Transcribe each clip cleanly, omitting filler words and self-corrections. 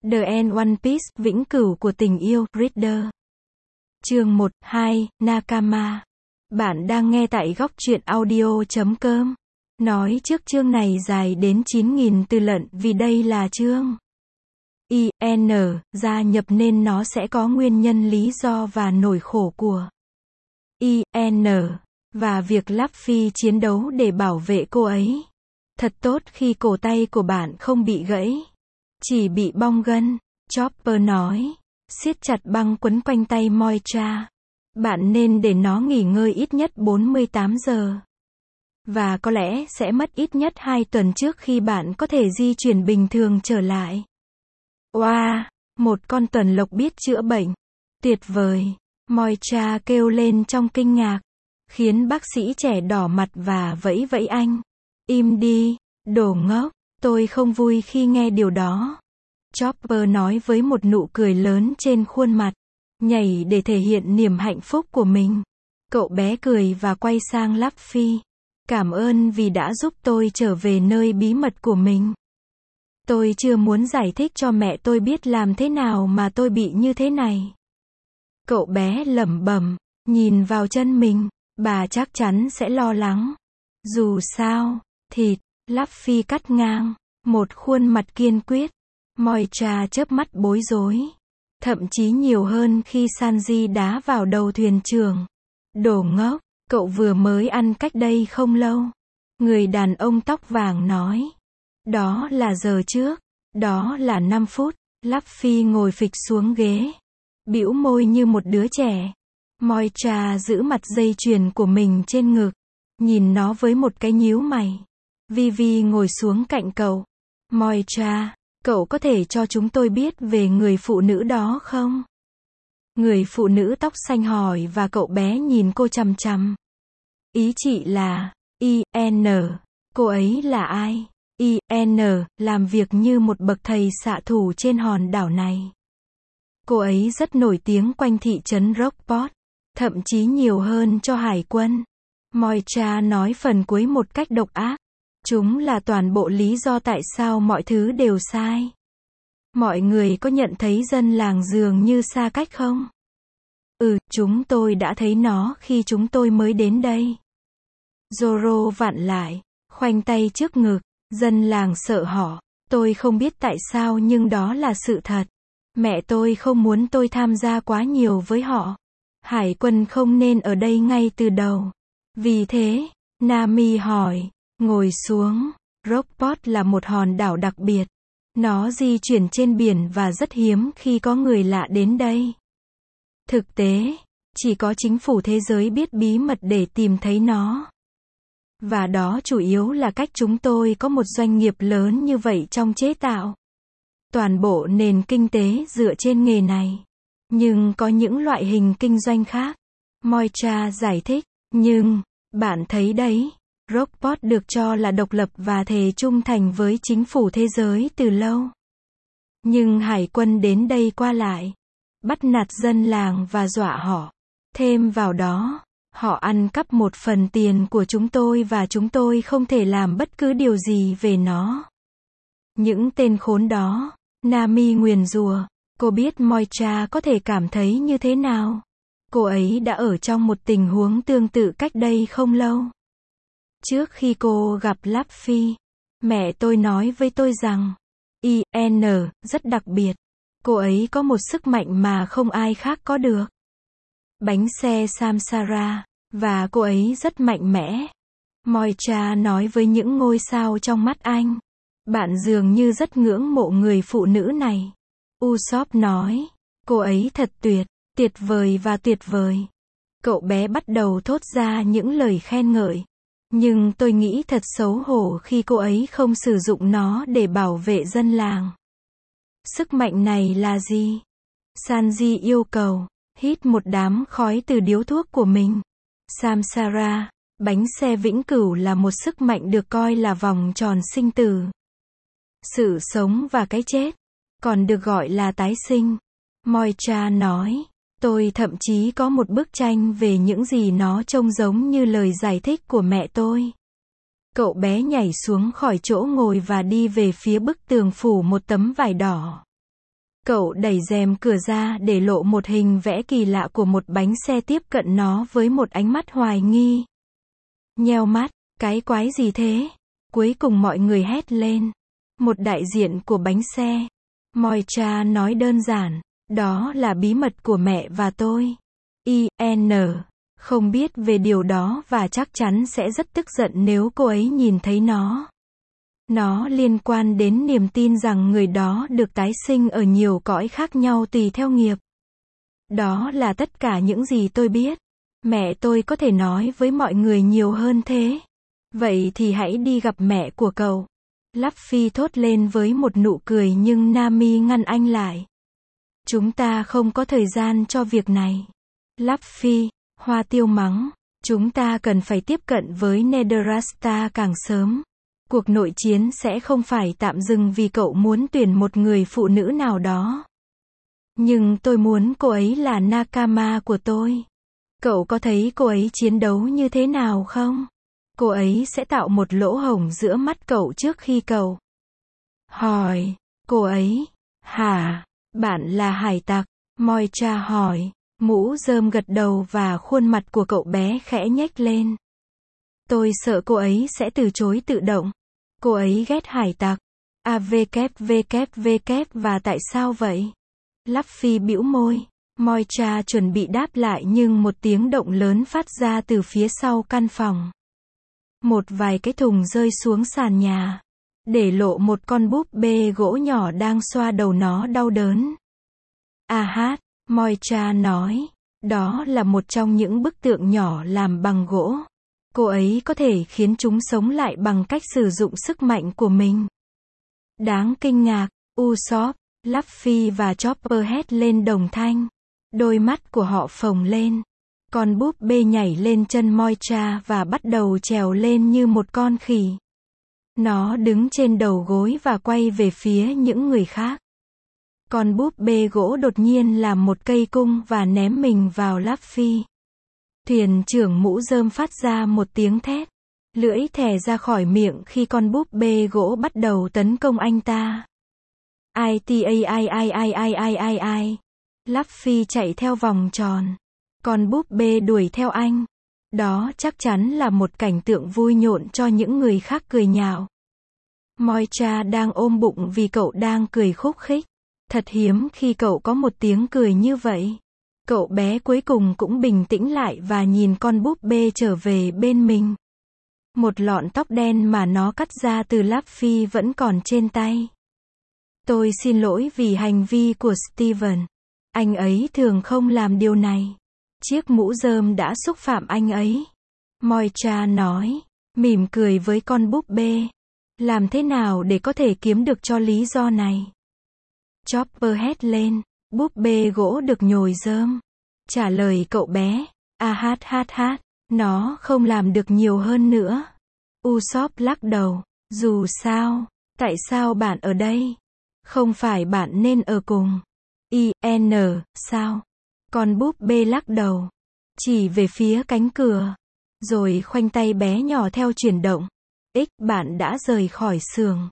The End One Piece, vĩnh cửu của tình yêu, Reader. Chương 1, 2, Nakama. Bạn đang nghe tại góc truyện audio.com. Nói trước chương này dài đến 9.000 từ lận vì đây là chương IN gia nhập nên nó sẽ có nguyên nhân lý do và nỗi khổ của IN và việc Luffy chiến đấu để bảo vệ cô ấy. Thật tốt khi cổ tay của bạn không bị gãy, chỉ bị bong gân, Chopper nói, siết chặt băng quấn quanh tay Moira. Bạn nên để nó nghỉ ngơi ít nhất 48 giờ. Và có lẽ sẽ mất ít nhất 2 tuần trước khi bạn có thể di chuyển bình thường trở lại. Wow, một con tuần lộc biết chữa bệnh. Tuyệt vời. Moira kêu lên trong kinh ngạc, khiến bác sĩ trẻ đỏ mặt và vẫy vẫy anh. Im đi, đồ ngốc, tôi không vui khi nghe điều đó. Chopper nói với một nụ cười lớn trên khuôn mặt, nhảy để thể hiện niềm hạnh phúc của mình. Cậu bé cười và quay sang Luffy. Cảm ơn vì đã giúp tôi trở về nơi bí mật của mình. Tôi chưa muốn giải thích cho mẹ tôi biết làm thế nào mà tôi bị như thế này. Cậu bé lẩm bẩm, nhìn vào chân mình, bà chắc chắn sẽ lo lắng. Dù sao, thịt, Luffy cắt ngang, một khuôn mặt kiên quyết. Moira chớp mắt bối rối. Thậm chí nhiều hơn khi Sanji đá vào đầu thuyền trưởng. Đồ ngốc, cậu vừa mới ăn cách đây không lâu. Người đàn ông tóc vàng nói. Đó là giờ trước. Đó là 5 phút. Luffy ngồi phịch xuống ghế, bĩu môi như một đứa trẻ. Moira giữ mặt dây chuyền của mình trên ngực, nhìn nó với một cái nhíu mày. Vivi ngồi xuống cạnh cậu. Moira, cậu có thể cho chúng tôi biết về người phụ nữ đó không? Người phụ nữ tóc xanh hỏi và cậu bé nhìn cô chằm chằm. Ý chị là, IN, cô ấy là ai? IN, làm việc như một bậc thầy xạ thủ trên hòn đảo này. Cô ấy rất nổi tiếng quanh thị trấn Rockport, thậm chí nhiều hơn cho hải quân. Moira nói phần cuối một cách độc ác. Chúng là toàn bộ lý do tại sao mọi thứ đều sai. Mọi người có nhận thấy dân làng dường như xa cách không? Chúng tôi đã thấy nó khi chúng tôi mới đến đây. Zoro vặn lại, khoanh tay trước ngực, dân làng sợ họ. Tôi không biết tại sao nhưng đó là sự thật. Mẹ tôi không muốn tôi tham gia quá nhiều với họ. Hải quân không nên ở đây ngay từ đầu. Vì thế, Nami hỏi, ngồi xuống. Rockport là một hòn đảo đặc biệt. Nó di chuyển trên biển và rất hiếm khi có người lạ đến đây. Thực tế, chỉ có chính phủ thế giới biết bí mật để tìm thấy nó. Và đó chủ yếu là cách chúng tôi có một doanh nghiệp lớn như vậy trong chế tạo. Toàn bộ nền kinh tế dựa trên nghề này. Nhưng có những loại hình kinh doanh khác. Moira giải thích, nhưng, bạn thấy đấy, Rockport được cho là độc lập và thề trung thành với chính phủ thế giới từ lâu. Nhưng hải quân đến đây qua lại, bắt nạt dân làng và dọa họ. Thêm vào đó, họ ăn cắp một phần tiền của chúng tôi và chúng tôi không thể làm bất cứ điều gì về nó. Những tên khốn đó, Nami nguyền rủa. Cô biết Moira có thể cảm thấy như thế nào. Cô ấy đã ở trong một tình huống tương tự cách đây không lâu. Trước khi cô gặp Luffy, mẹ tôi nói với tôi rằng, IN rất đặc biệt. Cô ấy có một sức mạnh mà không ai khác có được. Bánh xe Samsara, và cô ấy rất mạnh mẽ. Moira nói với những ngôi sao trong mắt anh. Bạn dường như rất ngưỡng mộ người phụ nữ này. Usopp nói, cô ấy thật tuyệt vời và tuyệt vời. Cậu bé bắt đầu thốt ra những lời khen ngợi. Nhưng tôi nghĩ thật xấu hổ khi cô ấy không sử dụng nó để bảo vệ dân làng. Sức mạnh này là gì? Sanji yêu cầu, hít một đám khói từ điếu thuốc của mình. Samsara, bánh xe vĩnh cửu là một sức mạnh được coi là vòng tròn sinh tử. Sự sống và cái chết, còn được gọi là tái sinh. Moira nói, tôi thậm chí có một bức tranh về những gì nó trông giống như lời giải thích của mẹ tôi. Cậu bé nhảy xuống khỏi chỗ ngồi và đi về phía bức tường phủ một tấm vải đỏ. Cậu đẩy rèm cửa ra để lộ một hình vẽ kỳ lạ của một bánh xe tiếp cận nó với một ánh mắt hoài nghi. Nheo mắt, cái quái gì thế? Cuối cùng mọi người hét lên. Một đại diện của bánh xe. Moira nói đơn giản, đó là bí mật của mẹ và tôi. IN không biết về điều đó và chắc chắn sẽ rất tức giận nếu cô ấy nhìn thấy nó. Nó liên quan đến niềm tin rằng người đó được tái sinh ở nhiều cõi khác nhau tùy theo nghiệp. Đó là tất cả những gì tôi biết. Mẹ tôi có thể nói với mọi người nhiều hơn thế. Vậy thì hãy đi gặp mẹ của cậu. Luffy thốt lên với một nụ cười nhưng Nami ngăn anh lại. Chúng ta không có thời gian cho việc này. Luffy, Hoa Tiêu mắng, chúng ta cần phải tiếp cận với Netherasta càng sớm. Cuộc nội chiến sẽ không phải tạm dừng vì cậu muốn tuyển một người phụ nữ nào đó. Nhưng tôi muốn cô ấy là Nakama của tôi. Cậu có thấy cô ấy chiến đấu như thế nào không? Cô ấy sẽ tạo một lỗ hổng giữa mắt cậu trước khi cậu hỏi. Cô ấy, hả? Bạn là hải tặc? Moira hỏi. Mũ rơm gật đầu và khuôn mặt của cậu bé khẽ nhếch lên. Tôi sợ cô ấy sẽ từ chối tự động. Cô ấy ghét hải tặc. Và tại sao vậy? Luffy bĩu môi. Moira chuẩn bị đáp lại nhưng một tiếng động lớn phát ra từ phía sau căn phòng. Một vài cái thùng rơi xuống sàn nhà. Để lộ một con búp bê gỗ nhỏ đang xoa đầu nó đau đớn. Moira nói. Đó là một trong những bức tượng nhỏ làm bằng gỗ. Cô ấy có thể khiến chúng sống lại bằng cách sử dụng sức mạnh của mình. Đáng kinh ngạc, Usopp, Luffy và Chopper hét lên đồng thanh. Đôi mắt của họ phồng lên. Con búp bê nhảy lên chân Moira và bắt đầu trèo lên như một con khỉ. Nó đứng trên đầu gối và quay về phía những người khác. Con búp bê gỗ đột nhiên làm một cây cung và ném mình vào Luffy. Thuyền trưởng mũ rơm phát ra một tiếng thét. Lưỡi thè ra khỏi miệng khi con búp bê gỗ bắt đầu tấn công anh ta. Luffy chạy theo vòng tròn. Con búp bê đuổi theo anh. Đó chắc chắn là một cảnh tượng vui nhộn cho những người khác cười nhạo. Moira đang ôm bụng vì cậu đang cười khúc khích. Thật hiếm khi cậu có một tiếng cười như vậy. Cậu bé cuối cùng cũng bình tĩnh lại và nhìn con búp bê trở về bên mình. Một lọn tóc đen mà nó cắt ra từ Luffy vẫn còn trên tay. Tôi xin lỗi vì hành vi của Steven. Anh ấy thường không làm điều này. Chiếc mũ rơm đã xúc phạm anh ấy. Moira nói, mỉm cười với con búp bê. Làm thế nào để có thể kiếm được cho lý do này? Chopper hét lên, búp bê gỗ được nhồi rơm. Trả lời cậu bé, nó không làm được nhiều hơn nữa. Usopp lắc đầu, dù sao, tại sao bạn ở đây? Không phải bạn nên ở cùng. Sao? Con búp bê lắc đầu, chỉ về phía cánh cửa, rồi khoanh tay bé nhỏ theo chuyển động. Bạn đã rời khỏi xưởng.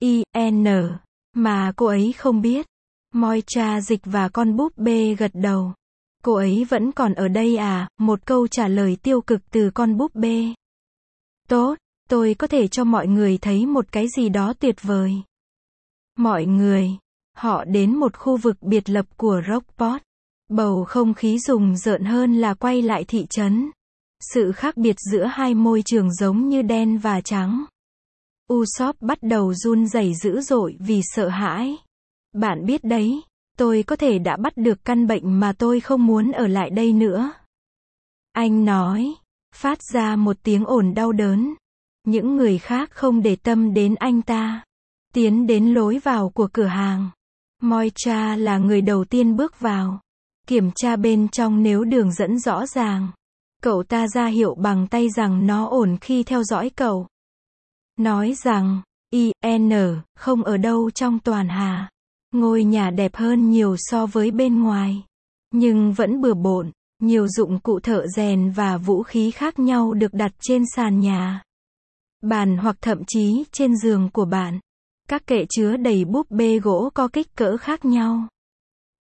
Mà cô ấy không biết. Moira dịch và con búp bê gật đầu. Cô ấy vẫn còn ở đây à? Một câu trả lời tiêu cực từ con búp bê. Tốt, tôi có thể cho mọi người thấy một cái gì đó tuyệt vời. Mọi người, họ đến một khu vực biệt lập của Rockport. Bầu không khí rùng rợn hơn là quay lại thị trấn. Sự khác biệt giữa hai môi trường giống như đen và trắng. Usopp bắt đầu run rẩy dữ dội vì sợ hãi. Bạn biết đấy, tôi có thể đã bắt được căn bệnh mà tôi không muốn ở lại đây nữa. Anh nói, phát ra một tiếng ồn đau đớn. Những người khác không để tâm đến anh ta. Tiến đến lối vào của cửa hàng. Moira là người đầu tiên bước vào. Kiểm tra bên trong nếu đường dẫn rõ ràng. Cậu ta ra hiệu bằng tay rằng nó ổn khi theo dõi cậu. Nói rằng, không ở đâu trong toàn Hà. Ngôi nhà đẹp hơn nhiều so với bên ngoài. Nhưng vẫn bừa bộn, nhiều dụng cụ thợ rèn và vũ khí khác nhau được đặt trên sàn nhà. Bàn hoặc thậm chí trên giường của bạn. Các kệ chứa đầy búp bê gỗ có kích cỡ khác nhau.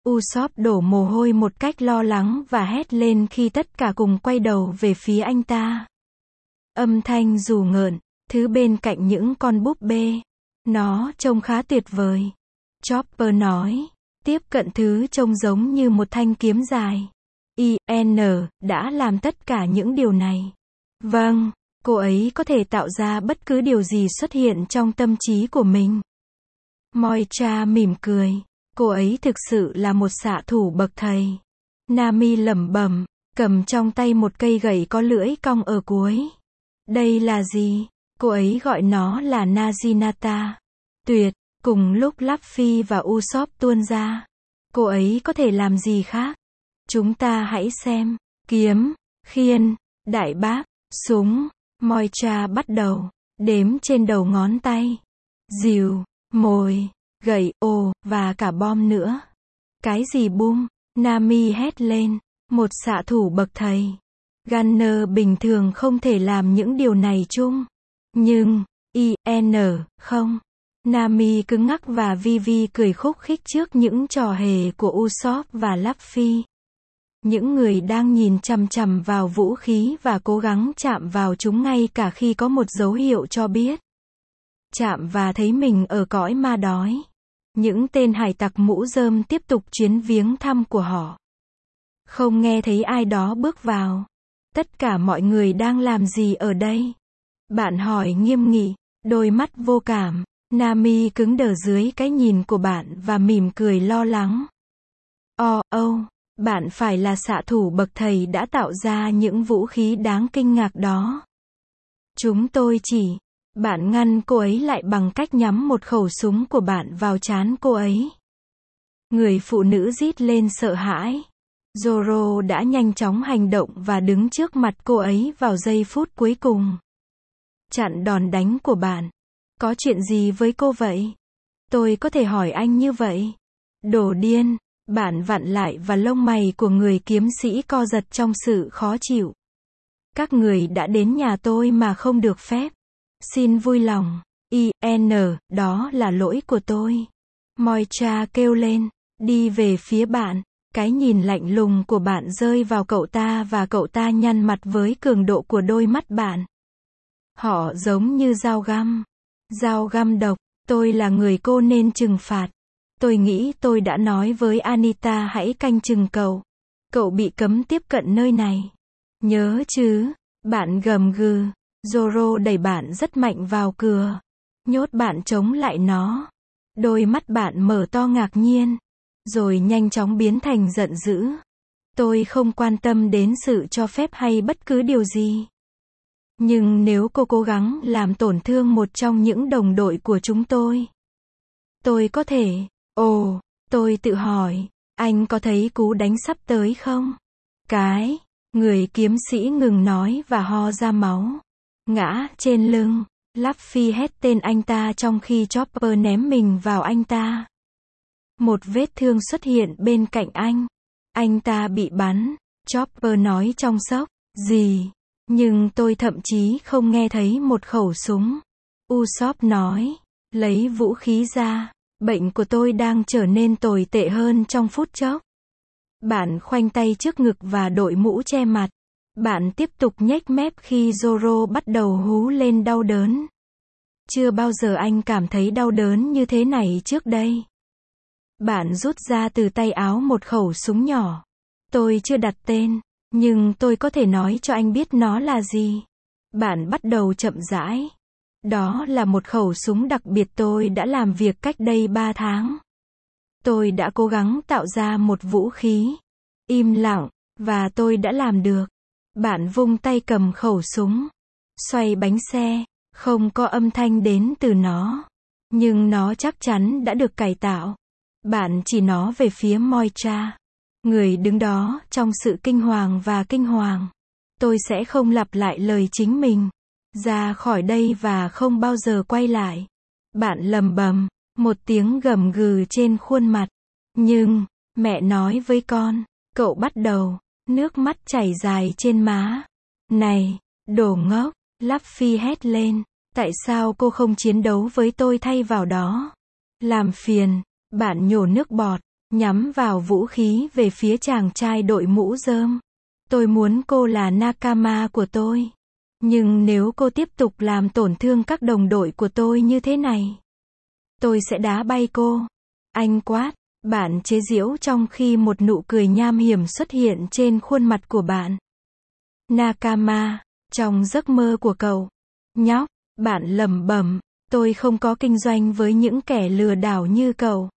Usopp đổ mồ hôi một cách lo lắng và hét lên khi tất cả cùng quay đầu về phía anh ta. Âm thanh dù ngợn, thứ bên cạnh những con búp bê. Nó trông khá tuyệt vời. Chopper nói. Tiếp cận thứ trông giống như một thanh kiếm dài. IN đã làm tất cả những điều này. Vâng, cô ấy có thể tạo ra bất cứ điều gì xuất hiện trong tâm trí của mình. Moira mỉm cười. Cô ấy thực sự là một xạ thủ bậc thầy. Nami lẩm bẩm, cầm trong tay một cây gậy có lưỡi cong ở cuối. Đây là gì? Cô ấy gọi nó là Naginata. Tuyệt, cùng lúc Luffy và Usopp tuôn ra. Cô ấy có thể làm gì khác? Chúng ta hãy xem. Kiếm, khiên, đại bác, súng. Moira bắt đầu đếm trên đầu ngón tay. Rìu, mồi, gậy, và cả bom nữa. Cái gì bum? Nami hét lên. Một xạ thủ bậc thầy. Gunner bình thường không thể làm những điều này chung. Nhưng, không. Nami cứng ngắc và Vivi cười khúc khích trước những trò hề của Usopp và Luffy. Những người đang nhìn chằm chằm vào vũ khí và cố gắng chạm vào chúng ngay cả khi có một dấu hiệu cho biết. Chạm và thấy mình ở cõi ma đói. Những tên hải tặc mũ rơm tiếp tục chuyến viếng thăm của họ. Không nghe thấy ai đó bước vào. Tất cả mọi người đang làm gì ở đây? Bạn hỏi nghiêm nghị, đôi mắt vô cảm. Nami cứng đờ dưới cái nhìn của bạn và mỉm cười lo lắng. Bạn phải là xạ thủ bậc thầy đã tạo ra những vũ khí đáng kinh ngạc đó. Chúng tôi chỉ. Bạn ngăn cô ấy lại bằng cách nhắm một khẩu súng của bạn vào trán cô ấy. Người phụ nữ rít lên sợ hãi. Zoro đã nhanh chóng hành động và đứng trước mặt cô ấy vào giây phút cuối cùng. Chặn đòn đánh của bạn. Có chuyện gì với cô vậy? Tôi có thể hỏi anh như vậy. Đồ điên. Bạn vặn lại và lông mày của người kiếm sĩ co giật trong sự khó chịu. Các người đã đến nhà tôi mà không được phép. Xin vui lòng. Đó là lỗi của tôi. Moira kêu lên. Đi về phía bạn. Cái nhìn lạnh lùng của bạn rơi vào cậu ta và cậu ta nhăn mặt với cường độ của đôi mắt bạn. Họ giống như dao găm. Dao găm độc. Tôi là người cô nên trừng phạt. Tôi nghĩ tôi đã nói với Anita hãy canh chừng cậu. Cậu bị cấm tiếp cận nơi này. Nhớ chứ? Bạn gầm gừ. Zoro đẩy bạn rất mạnh vào cửa. Nhốt bạn chống lại nó. Đôi mắt bạn mở to ngạc nhiên. Rồi nhanh chóng biến thành giận dữ. Tôi không quan tâm đến sự cho phép hay bất cứ điều gì. Nhưng nếu cô cố gắng làm tổn thương một trong những đồng đội của chúng tôi có thể. Tôi tự hỏi, anh có thấy cú đánh sắp tới không? Người kiếm sĩ ngừng nói và ho ra máu. Ngã trên lưng. Luffy hét tên anh ta trong khi Chopper ném mình vào anh ta. Một vết thương xuất hiện bên cạnh anh. Anh ta bị bắn. Chopper nói trong sốc. Gì? Nhưng tôi thậm chí không nghe thấy một khẩu súng. Usopp nói. Lấy vũ khí ra. Bệnh của tôi đang trở nên tồi tệ hơn trong phút chốc. Bạn khoanh tay trước ngực và đội mũ che mặt. Bạn tiếp tục nhếch mép khi Zoro bắt đầu hú lên đau đớn. Chưa bao giờ anh cảm thấy đau đớn như thế này trước đây. Bạn rút ra từ tay áo một khẩu súng nhỏ. Tôi chưa đặt tên, nhưng tôi có thể nói cho anh biết nó là gì. Bạn bắt đầu chậm rãi. Đó là một khẩu súng đặc biệt tôi đã làm việc cách đây 3 tháng. Tôi đã cố gắng tạo ra một vũ khí. Im lặng, và tôi đã làm được. Bạn vung tay cầm khẩu súng. Xoay bánh xe, không có âm thanh đến từ nó. Nhưng nó chắc chắn đã được cải tạo. Bạn chỉ nó về phía Moira. Người đứng đó trong sự kinh hoàng và kinh hoàng. Tôi sẽ không lặp lại lời chính mình. Ra khỏi đây và không bao giờ quay lại. Bạn lầm bầm, một tiếng gầm gừ trên khuôn mặt. Nhưng, mẹ nói với con, cậu bắt đầu, nước mắt chảy dài trên má. Này, đồ ngốc, Luffy hét lên, tại sao cô không chiến đấu với tôi thay vào đó? Làm phiền, bạn nhổ nước bọt, nhắm vào vũ khí về phía chàng trai đội mũ rơm. Tôi muốn cô là Nakama của tôi. Nhưng nếu cô tiếp tục làm tổn thương các đồng đội của tôi như thế này, tôi sẽ đá bay cô. Anh quát. Bạn chế giễu trong khi một nụ cười nham hiểm xuất hiện trên khuôn mặt của bạn. Nakama, trong giấc mơ của cậu. Nhóc, bạn lẩm bẩm, tôi không có kinh doanh với những kẻ lừa đảo như cậu.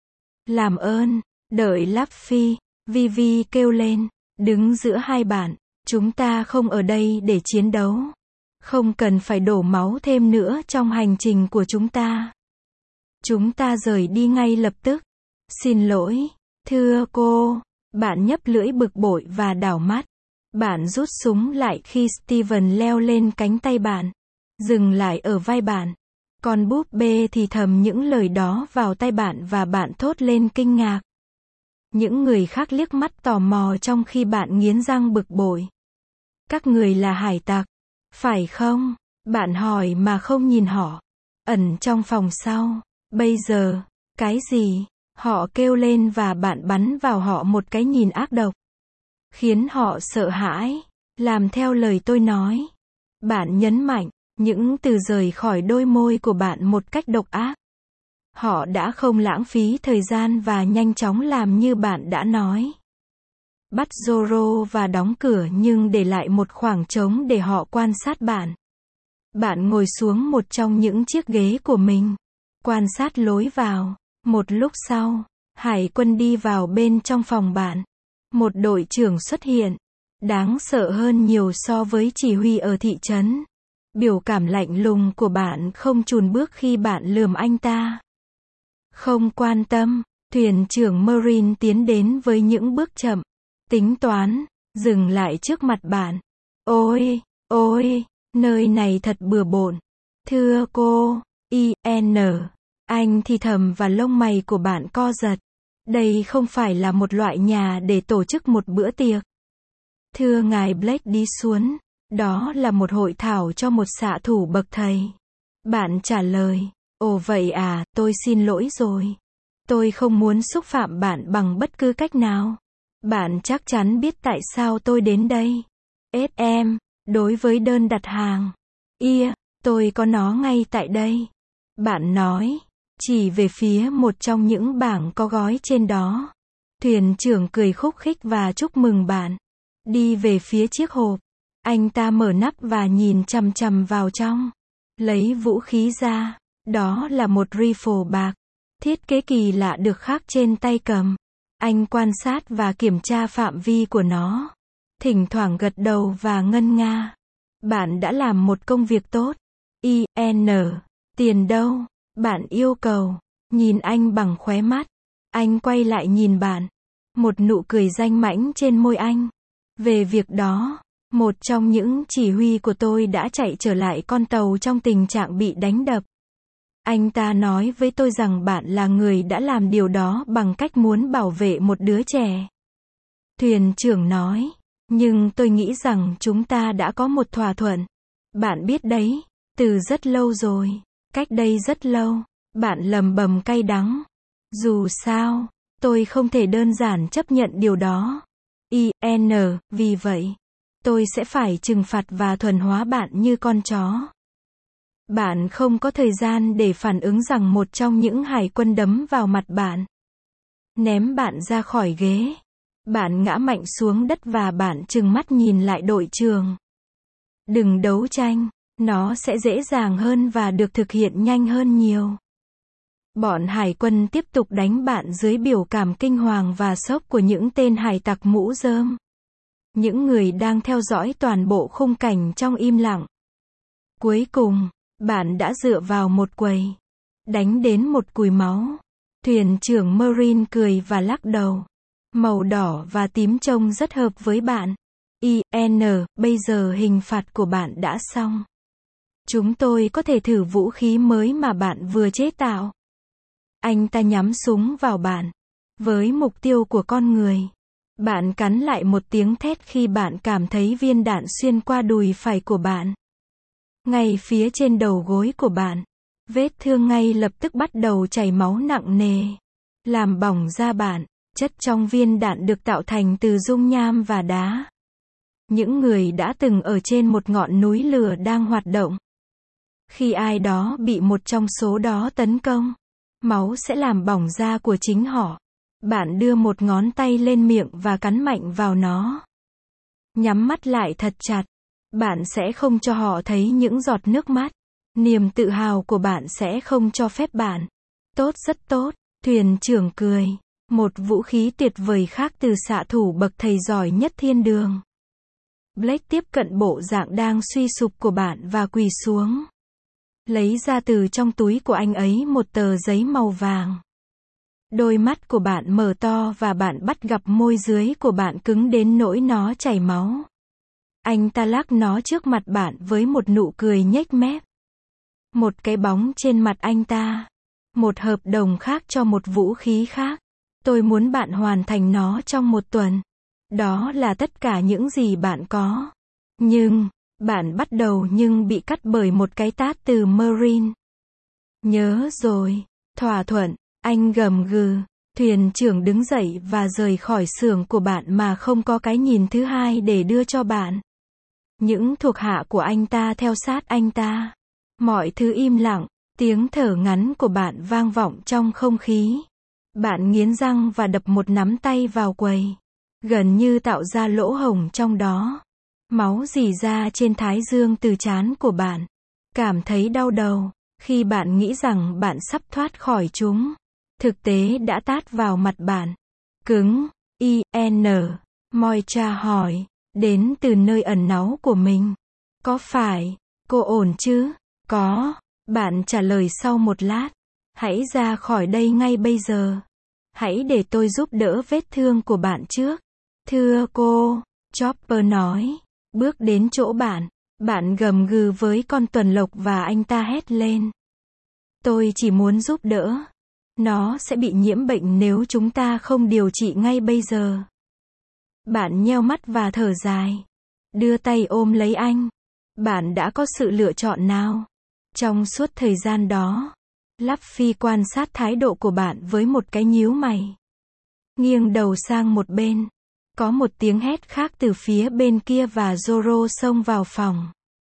Làm ơn, đợi Luffy, Vivi kêu lên, đứng giữa hai bạn. Chúng ta không ở đây để chiến đấu. Không cần phải đổ máu thêm nữa trong hành trình của chúng ta. Chúng ta rời đi ngay lập tức. Xin lỗi, thưa cô. Bạn nhấp lưỡi bực bội và đảo mắt. Bạn rút súng lại khi Steven leo lên cánh tay bạn. Dừng lại ở vai bạn. Con búp bê thì thầm những lời đó vào tai bạn và bạn thốt lên kinh ngạc. Những người khác liếc mắt tò mò trong khi bạn nghiến răng bực bội. Các người là hải tặc, phải không? Bạn hỏi mà không nhìn họ. Ẩn trong phòng sau. Bây giờ, cái gì? Họ kêu lên và bạn bắn vào họ một cái nhìn ác độc. Khiến họ sợ hãi. Làm theo lời tôi nói. Bạn nhấn mạnh, những từ rời khỏi đôi môi của bạn một cách độc ác. Họ đã không lãng phí thời gian và nhanh chóng làm như bạn đã nói. Bắt Zoro và đóng cửa nhưng để lại một khoảng trống để họ quan sát bạn. Bạn ngồi xuống một trong những chiếc ghế của mình. Quan sát lối vào. Một lúc sau, hải quân đi vào bên trong phòng bạn. Một đội trưởng xuất hiện. Đáng sợ hơn nhiều so với chỉ huy ở thị trấn. Biểu cảm lạnh lùng của bạn không chùn bước khi bạn lườm anh ta. Không quan tâm, thuyền trưởng Marine tiến đến với những bước chậm. Tính toán, dừng lại trước mặt bạn. Ôi, ôi, nơi này thật bừa bộn. Thưa cô, IN. Anh thì thầm và lông mày của bạn co giật. Đây không phải là một loại nhà để tổ chức một bữa tiệc. Thưa ngài Blake đi xuống. Đó là một hội thảo cho một xạ thủ bậc thầy. Bạn trả lời. Ồ vậy à, tôi xin lỗi rồi. Tôi không muốn xúc phạm bạn bằng bất cứ cách nào. Bạn chắc chắn biết tại sao tôi đến đây. SM, đối với đơn đặt hàng. Tôi có nó ngay tại đây. Bạn nói, chỉ về phía một trong những bảng có gói trên đó. Thuyền trưởng cười khúc khích và chúc mừng bạn. Đi về phía chiếc hộp. Anh ta mở nắp và nhìn chằm chằm vào trong. Lấy vũ khí ra. Đó là một rifle bạc. Thiết kế kỳ lạ được khắc trên tay cầm. Anh quan sát và kiểm tra phạm vi của nó. Thỉnh thoảng gật đầu và ngân nga. Bạn đã làm một công việc tốt. IN. Tiền đâu? Bạn yêu cầu. Nhìn anh bằng khóe mắt. Anh quay lại nhìn bạn. Một nụ cười danh mãnh trên môi anh. Về việc đó, một trong những chỉ huy của tôi đã chạy trở lại con tàu trong tình trạng bị đánh đập. Anh ta nói với tôi rằng bạn là người đã làm điều đó bằng cách muốn bảo vệ một đứa trẻ. Thuyền trưởng nói, nhưng tôi nghĩ rằng chúng ta đã có một thỏa thuận. Bạn biết đấy, từ rất lâu rồi, cách đây rất lâu, bạn lầm bầm cay đắng. Dù sao, tôi không thể đơn giản chấp nhận điều đó. IN, vì vậy, tôi sẽ phải trừng phạt và thuần hóa bạn như con chó. Bạn không có thời gian để phản ứng rằng một trong những hải quân đấm vào mặt bạn. Ném bạn ra khỏi ghế. Bạn ngã mạnh xuống đất và bạn trừng mắt nhìn lại đội trưởng. Đừng đấu tranh, nó sẽ dễ dàng hơn và được thực hiện nhanh hơn nhiều. Bọn hải quân tiếp tục đánh bạn dưới biểu cảm kinh hoàng và sốc của những tên hải tặc mũ rơm. Những người đang theo dõi toàn bộ khung cảnh trong im lặng. Cuối cùng, bạn đã dựa vào một quầy. Đánh đến một cùi máu. Thuyền trưởng Marine cười và lắc đầu. Màu đỏ và tím trông rất hợp với bạn. IN, bây giờ hình phạt của bạn đã xong. Chúng tôi có thể thử vũ khí mới mà bạn vừa chế tạo. Anh ta nhắm súng vào bạn. Với mục tiêu của con người. Bạn cắn lại một tiếng thét khi bạn cảm thấy viên đạn xuyên qua đùi phải của bạn. Ngay phía trên đầu gối của bạn. Vết thương ngay lập tức bắt đầu chảy máu nặng nề. làm bỏng da bạn. Chất trong viên đạn được tạo thành từ dung nham và đá. Những người đã từng ở trên một ngọn núi lửa đang hoạt động. Khi ai đó bị một trong số đó tấn công, máu sẽ làm bỏng da của chính họ. Bạn đưa một ngón tay lên miệng và cắn mạnh vào nó. Nhắm mắt lại thật chặt. Bạn sẽ không cho họ thấy những giọt nước mắt. Niềm tự hào của bạn sẽ không cho phép bạn. Tốt, rất tốt. Thuyền trưởng cười. Một vũ khí tuyệt vời khác từ xạ thủ bậc thầy giỏi nhất thiên đường. Blake tiếp cận bộ dạng đang suy sụp của bạn và quỳ xuống. Lấy ra từ trong túi của anh ấy một tờ giấy màu vàng. Đôi mắt của bạn mở to và bạn bắt gặp môi dưới của bạn cứng đến nỗi nó chảy máu. Anh ta lắc nó trước mặt bạn với một nụ cười nhếch mép. Một cái bóng trên mặt anh ta. Một hợp đồng khác cho một vũ khí khác. Tôi muốn bạn hoàn thành nó trong 1 tuần. Đó là tất cả những gì bạn có. Nhưng, bạn bắt đầu nhưng bị cắt bởi một cái tát từ Marine. Nhớ rồi. Thỏa thuận. Anh gầm gừ. Thuyền trưởng đứng dậy và rời khỏi xưởng của bạn mà không có cái nhìn thứ hai để đưa cho bạn. Những thuộc hạ của anh ta theo sát anh ta. Mọi thứ im lặng. Tiếng thở ngắn của bạn vang vọng trong không khí. Bạn nghiến răng và đập một nắm tay vào quầy. Gần như tạo ra lỗ hổng trong đó. Máu rỉ ra trên thái dương từ trán của bạn. Cảm thấy đau đầu. Khi bạn nghĩ rằng bạn sắp thoát khỏi chúng. Thực tế đã tát vào mặt bạn. Cứng. I.N. Moira hỏi. Đến từ nơi ẩn náu của mình. Có phải, cô ổn chứ? Có. Bạn trả lời sau một lát. Hãy ra khỏi đây ngay bây giờ. Hãy để tôi giúp đỡ vết thương của bạn trước. Thưa cô, Chopper nói. Bước đến chỗ bạn. Bạn gầm gừ với con tuần lộc và anh ta hét lên. Tôi chỉ muốn giúp đỡ. Nó sẽ bị nhiễm bệnh nếu chúng ta không điều trị ngay bây giờ. Bạn nheo mắt và thở dài. Đưa tay ôm lấy anh. Bạn đã có sự lựa chọn nào? Trong suốt thời gian đó, Luffy quan sát thái độ của bạn với một cái nhíu mày. Nghiêng đầu sang một bên. Có một tiếng hét khác từ phía bên kia và Zoro xông vào phòng.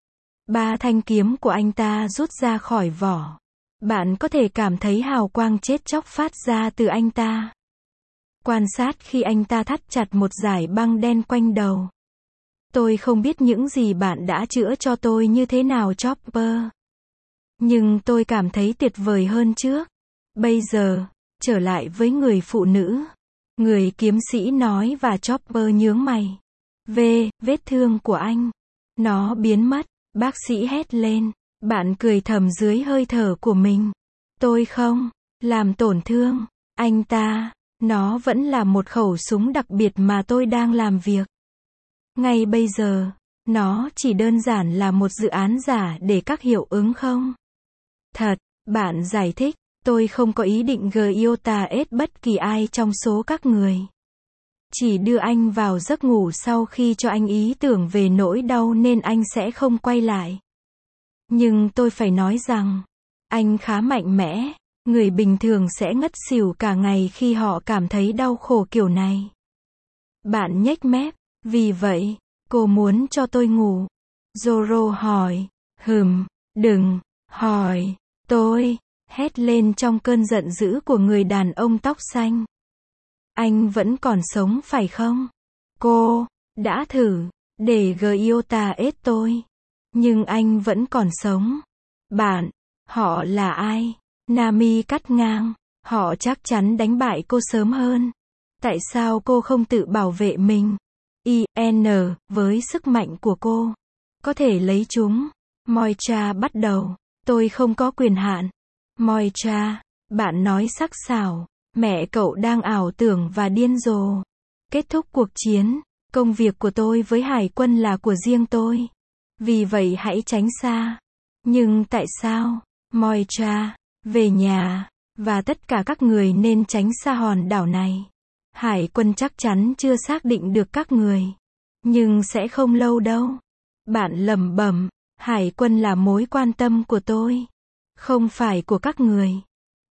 3 thanh kiếm của anh ta rút ra khỏi vỏ. Bạn có thể cảm thấy hào quang chết chóc phát ra từ anh ta. Quan sát khi anh ta thắt chặt một dải băng đen quanh đầu. Tôi không biết những gì bạn đã chữa cho tôi như thế nào Chopper. Nhưng tôi cảm thấy tuyệt vời hơn trước. Bây giờ, trở lại với người phụ nữ. Người kiếm sĩ nói và Chopper nhướng mày. Vết thương của anh. Nó biến mất. Bác sĩ hét lên. Bạn cười thầm dưới hơi thở của mình. Tôi không làm tổn thương anh ta. Nó vẫn là một khẩu súng đặc biệt mà tôi đang làm việc. Ngay bây giờ, nó chỉ đơn giản là một dự án giả để các hiệu ứng không? Thật, bạn giải thích, tôi không có ý định Gyota ết bất kỳ ai trong số các người. Chỉ đưa anh vào giấc ngủ sau khi cho anh ý tưởng về nỗi đau nên anh sẽ không quay lại. Nhưng tôi phải nói rằng, anh khá mạnh mẽ. Người bình thường sẽ ngất xỉu cả ngày khi họ cảm thấy đau khổ kiểu này. Bạn nhếch mép. Vì vậy, cô muốn cho tôi ngủ. Zoro hỏi. Đừng hỏi tôi. Hét lên trong cơn giận dữ của người đàn ông tóc xanh. Anh vẫn còn sống phải không? Cô đã thử để Gyota ết tôi. Nhưng anh vẫn còn sống. Họ là ai? Nami cắt ngang. Họ chắc chắn đánh bại cô sớm hơn. Tại sao cô không tự bảo vệ mình? I.N. Với sức mạnh của cô. Có thể lấy chúng. Moira bắt đầu. Tôi không có quyền hạn. Moira, bạn nói sắc sảo. Mẹ cậu đang ảo tưởng và điên rồ. Kết thúc cuộc chiến. Công việc của tôi với hải quân là của riêng tôi. Vì vậy hãy tránh xa. Nhưng tại sao? Moira, về nhà. Và tất cả các người nên tránh xa hòn đảo này. Hải quân chắc chắn chưa xác định được các người. Nhưng sẽ không lâu đâu. Bạn lẩm bẩm. Hải quân là mối quan tâm của tôi. Không phải của các người.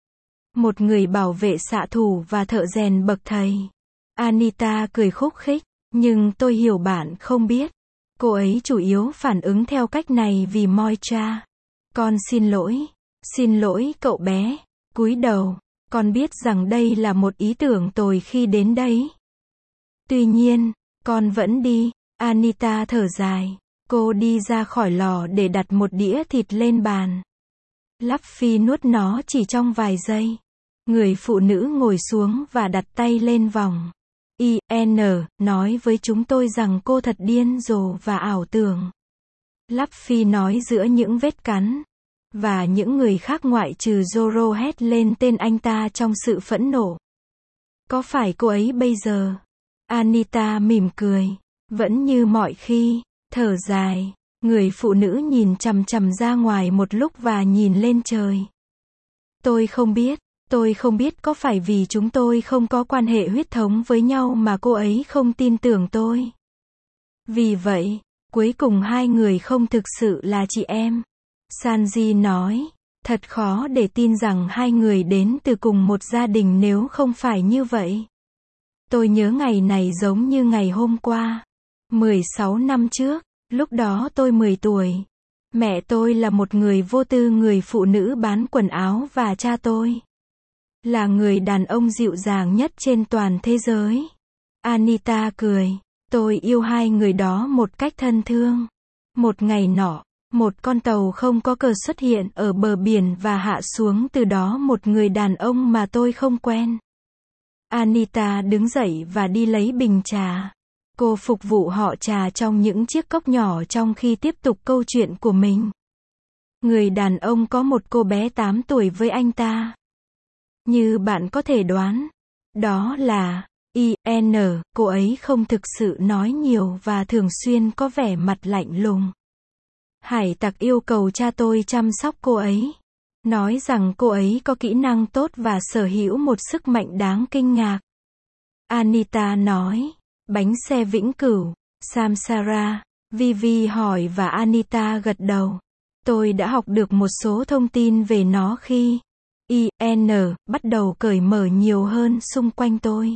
Một người bảo vệ xạ thủ và thợ rèn bậc thầy. Anita cười khúc khích. Nhưng tôi hiểu bạn không biết. Cô ấy chủ yếu phản ứng theo cách này vì Moira. Con xin lỗi. Xin lỗi cậu bé. Cúi đầu. Con biết rằng đây là một ý tưởng tồi khi đến đây. Tuy nhiên, con vẫn đi. Anita thở dài. Cô đi ra khỏi lò để đặt một đĩa thịt lên bàn. Luffy nuốt nó chỉ trong vài giây. Người phụ nữ ngồi xuống và đặt tay lên vòng. IN nói với chúng tôi rằng cô thật điên rồ và ảo tưởng. Luffy nói giữa những vết cắn. Và những người khác ngoại trừ Zoro hét lên tên anh ta trong sự phẫn nộ. Có phải cô ấy bây giờ? Anita mỉm cười. Vẫn như mọi khi. Thở dài. Người phụ nữ nhìn chằm chằm ra ngoài một lúc và nhìn lên trời. Tôi không biết có phải vì chúng tôi không có quan hệ huyết thống với nhau mà cô ấy không tin tưởng tôi. Vì vậy, cuối cùng hai người không thực sự là chị em. Sanji nói, thật khó để tin rằng hai người đến từ cùng một gia đình nếu không phải như vậy. Tôi nhớ ngày này giống như ngày hôm qua. 16 năm trước, lúc đó tôi 10 tuổi. Mẹ tôi là một người vô tư, người phụ nữ bán quần áo, và cha tôi là người đàn ông dịu dàng nhất trên toàn thế giới. Anita cười. Tôi yêu hai người đó một cách thân thương. Một ngày nọ, một con tàu không có cờ xuất hiện ở bờ biển và hạ xuống từ đó một người đàn ông mà tôi không quen. Anita đứng dậy và đi lấy bình trà. Cô phục vụ họ trà trong những chiếc cốc nhỏ trong khi tiếp tục câu chuyện của mình. Người đàn ông có một cô bé 8 tuổi với anh ta. Như bạn có thể đoán, đó là IN, cô ấy không thực sự nói nhiều và thường xuyên có vẻ mặt lạnh lùng. Hải tặc yêu cầu cha tôi chăm sóc cô ấy. Nói rằng cô ấy có kỹ năng tốt và sở hữu một sức mạnh đáng kinh ngạc. Anita nói, bánh xe vĩnh cửu, Samsara, Vivi hỏi và Anita gật đầu. Tôi đã học được một số thông tin về nó khi IN bắt đầu cởi mở nhiều hơn xung quanh tôi.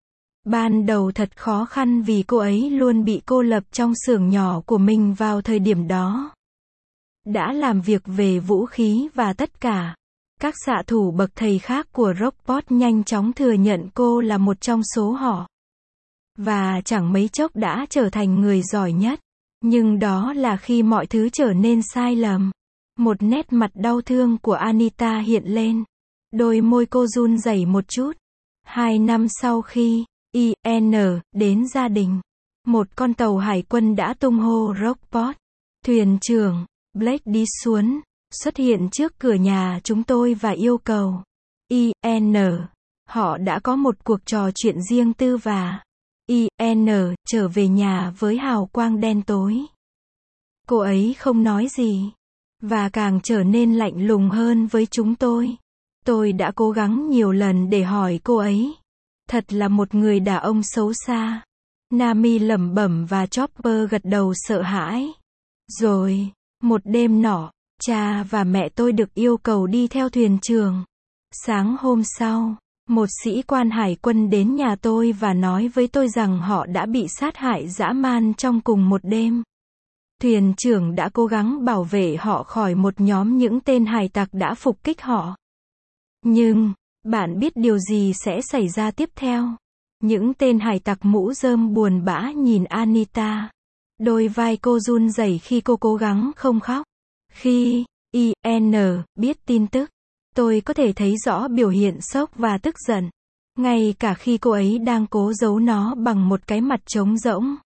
Ban đầu thật khó khăn vì cô ấy luôn bị cô lập trong xưởng nhỏ của mình vào thời điểm đó. Đã làm việc về vũ khí và tất cả. Các xạ thủ bậc thầy khác của Rockport nhanh chóng thừa nhận cô là một trong số họ. Và chẳng mấy chốc đã trở thành người giỏi nhất. Nhưng đó là khi mọi thứ trở nên sai lầm. Một nét mặt đau thương của Anita hiện lên. Đôi môi cô run rẩy một chút. 2 năm sau khi IN đến gia đình, một con tàu hải quân đã tung hô Rockport. Thuyền trưởng Blake đi xuống, xuất hiện trước cửa nhà chúng tôi và yêu cầu IN. Họ đã có một cuộc trò chuyện riêng tư và IN trở về nhà với hào quang đen tối. Cô ấy không nói gì. Và càng trở nên lạnh lùng hơn với chúng tôi. Tôi đã cố gắng nhiều lần để hỏi cô ấy. Thật là một người đàn ông xấu xa. Nami lẩm bẩm và Chopper gật đầu sợ hãi. Rồi, một đêm nọ, cha và mẹ tôi được yêu cầu đi theo thuyền trưởng. Sáng hôm sau, một sĩ quan hải quân đến nhà tôi và nói với tôi rằng họ đã bị sát hại dã man trong cùng một đêm. Thuyền trưởng đã cố gắng bảo vệ họ khỏi một nhóm những tên hải tặc đã phục kích họ. Nhưng, bạn biết điều gì sẽ xảy ra tiếp theo? Những tên hải tặc mũ rơm buồn bã nhìn Anita. Đôi vai cô run rẩy khi cô cố gắng không khóc. Khi IN biết tin tức, tôi có thể thấy rõ biểu hiện sốc và tức giận. Ngay cả khi cô ấy đang cố giấu nó bằng một cái mặt trống rỗng.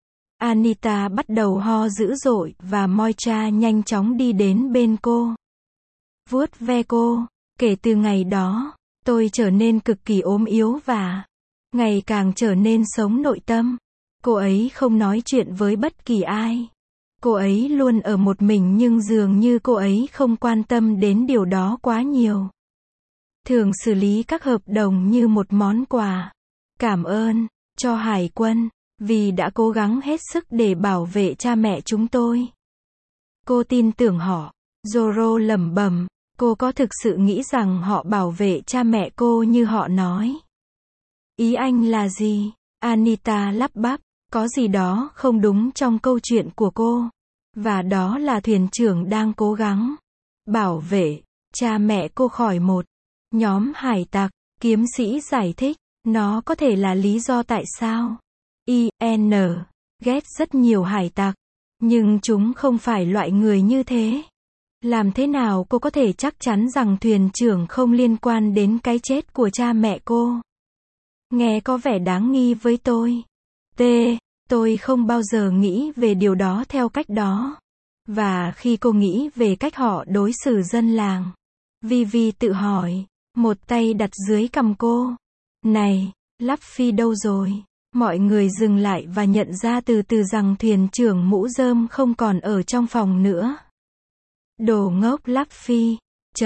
Anita bắt đầu ho dữ dội và Moira nhanh chóng đi đến bên cô. Vuốt ve cô. Kể từ ngày đó, tôi trở nên cực kỳ ốm yếu và ngày càng trở nên sống nội tâm. Cô ấy không nói chuyện với bất kỳ ai. Cô ấy luôn ở một mình nhưng dường như cô ấy không quan tâm đến điều đó quá nhiều. Thường xử lý các hợp đồng như một món quà. Cảm ơn cho hải quân vì đã cố gắng hết sức để bảo vệ cha mẹ chúng tôi. Cô tin tưởng họ. Zoro lẩm bẩm. Cô có thực sự nghĩ rằng họ bảo vệ cha mẹ cô như họ nói? Ý anh là gì? Anita lắp bắp, có gì đó không đúng trong câu chuyện của cô. Và đó là thuyền trưởng đang cố gắng bảo vệ cha mẹ cô khỏi một nhóm hải tặc. Kiếm sĩ giải thích, nó có thể là lý do tại sao IN ghét rất nhiều hải tặc, nhưng chúng không phải loại người như thế. Làm thế nào cô có thể chắc chắn rằng thuyền trưởng không liên quan đến cái chết của cha mẹ cô? Nghe có vẻ đáng nghi với tôi. Tôi không bao giờ nghĩ về điều đó theo cách đó. Và khi cô nghĩ về cách họ đối xử dân làng, Vivi tự hỏi, một tay đặt dưới cằm cô. Này, Luffy đâu rồi? Mọi người dừng lại và nhận ra từ từ rằng thuyền trưởng mũ rơm không còn ở trong phòng nữa. Đồ ngốc Luffy.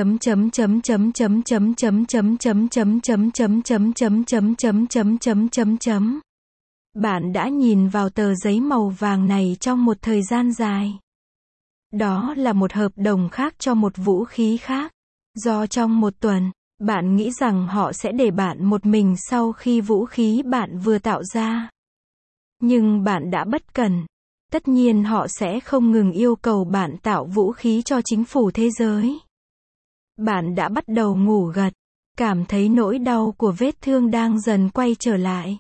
Bạn đã nhìn vào tờ giấy màu vàng này trong một thời gian dài. Đó là một hợp đồng khác cho một vũ khí khác. Do trong một tuần, bạn nghĩ rằng họ sẽ để bạn một mình sau khi vũ khí bạn vừa tạo ra. Nhưng bạn đã bất cẩn. Tất nhiên họ sẽ không ngừng yêu cầu bạn tạo vũ khí cho chính phủ thế giới. Bạn đã bắt đầu ngủ gật, cảm thấy nỗi đau của vết thương đang dần quay trở lại.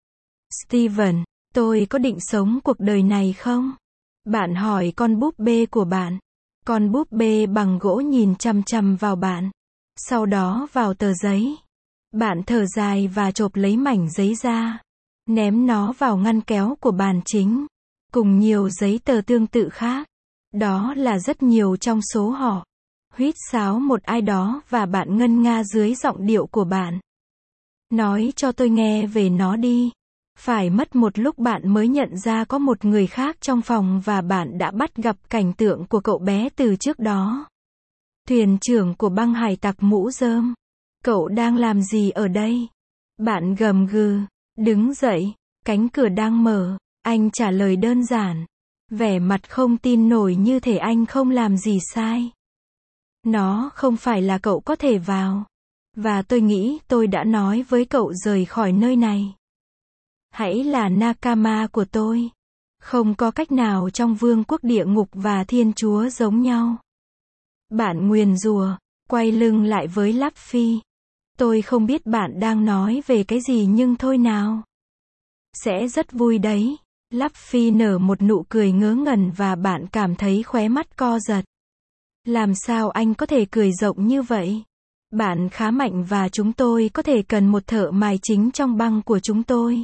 Steven, tôi có định sống cuộc đời này không? Bạn hỏi con búp bê của bạn. Con búp bê bằng gỗ nhìn chằm chằm vào bạn. Sau đó vào tờ giấy. Bạn thở dài và chộp lấy mảnh giấy ra. Ném nó vào ngăn kéo của bàn chính. Cùng nhiều giấy tờ tương tự khác. Đó là rất nhiều trong số họ. Huýt sáo một ai đó và bạn ngân nga dưới giọng điệu của bạn. Nói cho tôi nghe về nó đi. Phải mất một lúc bạn mới nhận ra có một người khác trong phòng và bạn đã bắt gặp cảnh tượng của cậu bé từ trước đó. Thuyền trưởng của băng hải tặc mũ rơm. Cậu đang làm gì ở đây? Bạn gầm gừ. Đứng dậy. Cánh cửa đang mở. Anh trả lời đơn giản. Vẻ mặt không tin nổi như thể anh không làm gì sai. Nó không phải là cậu có thể vào. Và tôi nghĩ tôi đã nói với cậu rời khỏi nơi này. Hãy là nakama của tôi. Không có cách nào trong vương quốc địa ngục và thiên chúa giống nhau. Bạn nguyền rủa, quay lưng lại với Luffy. Tôi không biết bạn đang nói về cái gì nhưng thôi nào. Sẽ rất vui đấy. Luffy nở một nụ cười ngớ ngẩn và bạn cảm thấy khóe mắt co giật. Làm sao anh có thể cười rộng như vậy? Bạn khá mạnh và chúng tôi có thể cần một thợ mài chính trong băng của chúng tôi.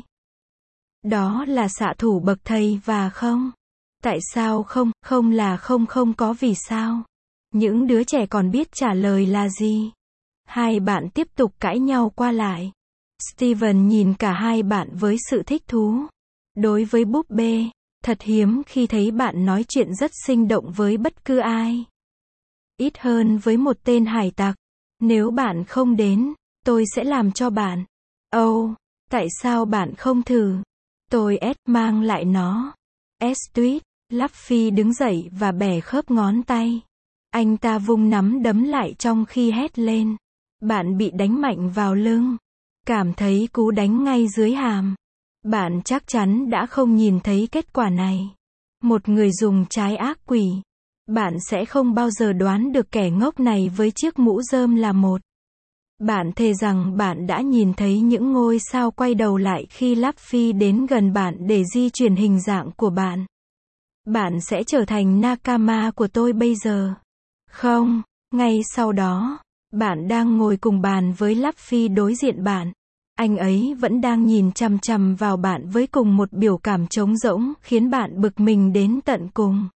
Đó là xạ thủ bậc thầy và không. Tại sao không là không có vì sao. Những đứa trẻ còn biết trả lời là gì. Hai bạn tiếp tục cãi nhau qua lại. Steven nhìn cả hai bạn với sự thích thú. Đối với búp bê, thật hiếm khi thấy bạn nói chuyện rất sinh động với bất cứ ai. Ít hơn với một tên hải tặc. Nếu bạn không đến, tôi sẽ làm cho bạn. Tại sao bạn không thử? Tôi mang lại nó. Tweet. Luffy đứng dậy và bẻ khớp ngón tay. Anh ta vung nắm đấm lại trong khi hét lên. Bạn bị đánh mạnh vào lưng. Cảm thấy cú đánh ngay dưới hàm. Bạn chắc chắn đã không nhìn thấy kết quả này. Một người dùng trái ác quỷ. Bạn sẽ không bao giờ đoán được kẻ ngốc này với chiếc mũ rơm là một. Bạn thề rằng bạn đã nhìn thấy những ngôi sao quay đầu lại khi Luffy đến gần bạn để di chuyển hình dạng của bạn. Bạn sẽ trở thành nakama của tôi bây giờ. Không, ngay sau đó, bạn đang ngồi cùng bàn với Luffy đối diện bạn. Anh ấy vẫn đang nhìn chằm chằm vào bạn với cùng một biểu cảm trống rỗng khiến bạn bực mình đến tận cùng.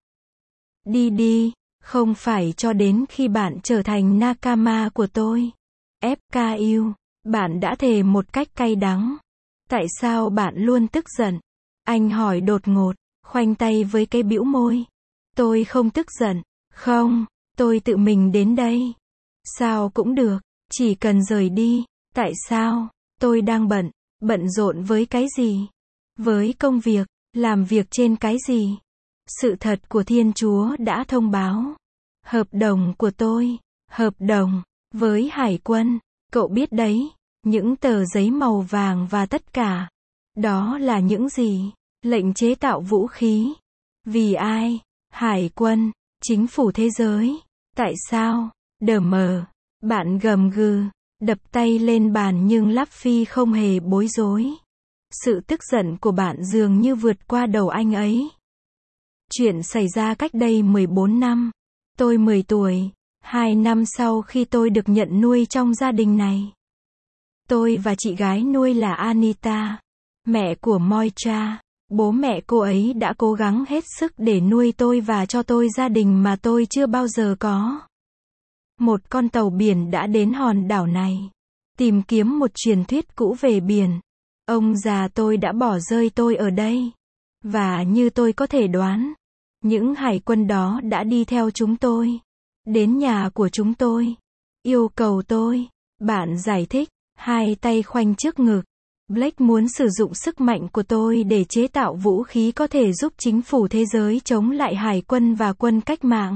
Đi, không phải cho đến khi bạn trở thành nakama của tôi. FKU, bạn đã thề một cách cay đắng. Tại sao bạn luôn tức giận? Anh hỏi đột ngột, khoanh tay với cái bĩu môi. Tôi không tức giận. Không, tôi tự mình đến đây. Sao cũng được, chỉ cần rời đi. Tại sao? Tôi đang bận rộn với cái gì? Với công việc, làm việc trên cái gì? Sự thật của Thiên Chúa đã thông báo. Hợp đồng của tôi. Hợp đồng với hải quân, cậu biết đấy, những tờ giấy màu vàng và tất cả. Đó là những gì? Lệnh chế tạo vũ khí. Vì ai? Hải quân, chính phủ thế giới. Tại sao? Đờ mờ. Bạn gầm gừ, đập tay lên bàn nhưng Luffy không hề bối rối. Sự tức giận của bạn dường như vượt qua đầu anh ấy. Chuyện xảy ra cách đây 14 năm. Tôi 10 tuổi, 2 năm sau khi tôi được nhận nuôi trong gia đình này. Tôi và chị gái nuôi là Anita, mẹ của Moira. Bố mẹ cô ấy đã cố gắng hết sức để nuôi tôi và cho tôi gia đình mà tôi chưa bao giờ có. Một con tàu biển đã đến hòn đảo này, tìm kiếm một truyền thuyết cũ về biển. Ông già tôi đã bỏ rơi tôi ở đây. Và như tôi có thể đoán, những hải quân đó đã đi theo chúng tôi, đến nhà của chúng tôi, yêu cầu tôi. Bạn giải thích, hai tay khoanh trước ngực. Blake muốn sử dụng sức mạnh của tôi để chế tạo vũ khí có thể giúp chính phủ thế giới chống lại hải quân và quân cách mạng.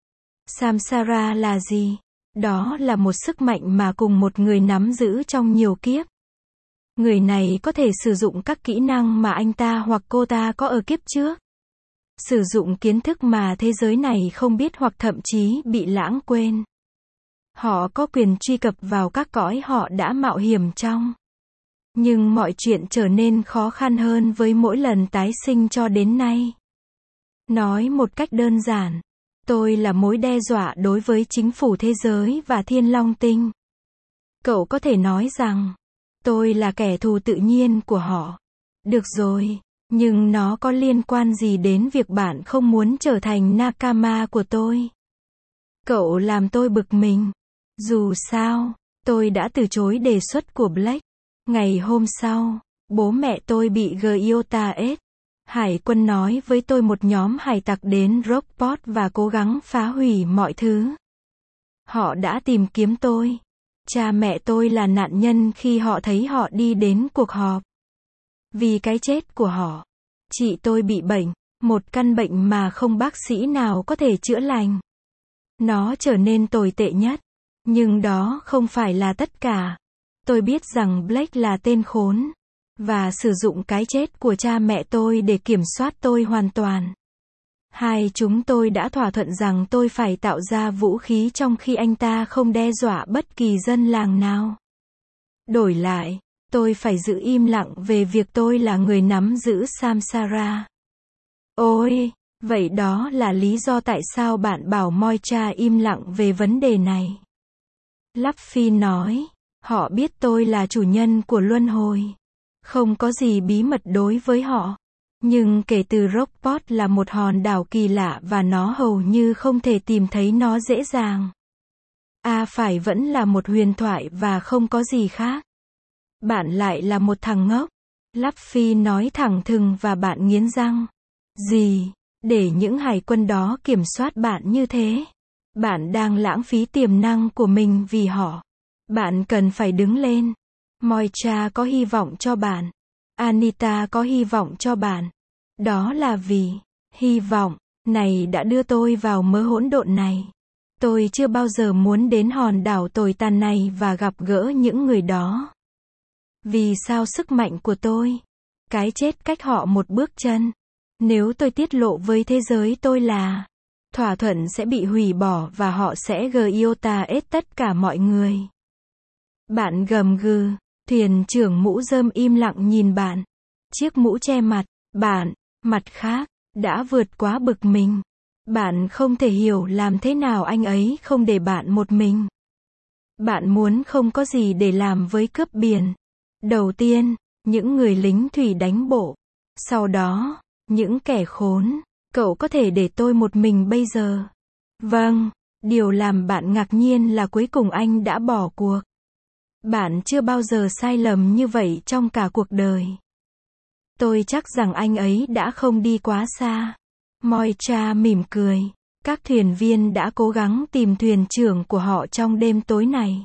Samsara là gì? Đó là một sức mạnh mà cùng một người nắm giữ trong nhiều kiếp. Người này có thể sử dụng các kỹ năng mà anh ta hoặc cô ta có ở kiếp trước. Sử dụng kiến thức mà thế giới này không biết hoặc thậm chí bị lãng quên. Họ có quyền truy cập vào các cõi họ đã mạo hiểm trong. Nhưng mọi chuyện trở nên khó khăn hơn với mỗi lần tái sinh cho đến nay. Nói một cách đơn giản, tôi là mối đe dọa đối với chính phủ thế giới và Thiên Long Tinh. Cậu có thể nói rằng, tôi là kẻ thù tự nhiên của họ. Được rồi, nhưng nó có liên quan gì đến việc bạn không muốn trở thành Nakama của tôi? Cậu làm tôi bực mình. Dù sao, tôi đã từ chối đề xuất của Blake. Ngày hôm sau, bố mẹ tôi bị Gyota ết. Hải quân nói với tôi một nhóm hải tặc đến Rockport và cố gắng phá hủy mọi thứ. Họ đã tìm kiếm tôi. Cha mẹ tôi là nạn nhân khi họ thấy họ đi đến cuộc họp. Vì cái chết của họ, chị tôi bị bệnh, một căn bệnh mà không bác sĩ nào có thể chữa lành. Nó trở nên tồi tệ nhất. Nhưng đó không phải là tất cả. Tôi biết rằng Blake là tên khốn. Và sử dụng cái chết của cha mẹ tôi để kiểm soát tôi hoàn toàn. Hai chúng tôi đã thỏa thuận rằng tôi phải tạo ra vũ khí trong khi anh ta không đe dọa bất kỳ dân làng nào. Đổi lại, tôi phải giữ im lặng về việc tôi là người nắm giữ Samsara. Ôi, vậy đó là lý do tại sao bạn bảo Moira im lặng về vấn đề này. Luffy nói, họ biết tôi là chủ nhân của luân hồi. Không có gì bí mật đối với họ. Nhưng kể từ Rockport là một hòn đảo kỳ lạ và nó hầu như không thể tìm thấy nó dễ dàng. Phải vẫn là một huyền thoại và không có gì khác. Bạn lại là một thằng ngốc. Luffy nói thẳng thừng và bạn nghiến răng. Gì? Để những hải quân đó kiểm soát bạn như thế? Bạn đang lãng phí tiềm năng của mình vì họ. Bạn cần phải đứng lên. Moira có hy vọng cho bạn. Anita có hy vọng cho bạn. Đó là vì hy vọng này đã đưa tôi vào mớ hỗn độn này. Tôi chưa bao giờ muốn đến hòn đảo tồi tàn này và gặp gỡ những người đó. Vì sao sức mạnh của tôi? Cái chết cách họ một bước chân. Nếu tôi tiết lộ với thế giới tôi là thỏa thuận sẽ bị hủy bỏ và họ sẽ Gyota ết tất cả mọi người. Bạn gầm gừ. Thuyền trưởng mũ rơm im lặng nhìn bạn. Chiếc mũ che mặt. Bạn, mặt khác, đã vượt quá bực mình. Bạn không thể hiểu làm thế nào anh ấy không để bạn một mình. Bạn muốn không có gì để làm với cướp biển. Đầu tiên, những người lính thủy đánh bộ. Sau đó, những kẻ khốn. Cậu có thể để tôi một mình bây giờ. Vâng, điều làm bạn ngạc nhiên là cuối cùng anh đã bỏ cuộc. Bạn chưa bao giờ sai lầm như vậy trong cả cuộc đời. Tôi chắc rằng anh ấy đã không đi quá xa. Moira mỉm cười. Các thuyền viên đã cố gắng tìm thuyền trưởng của họ trong đêm tối này.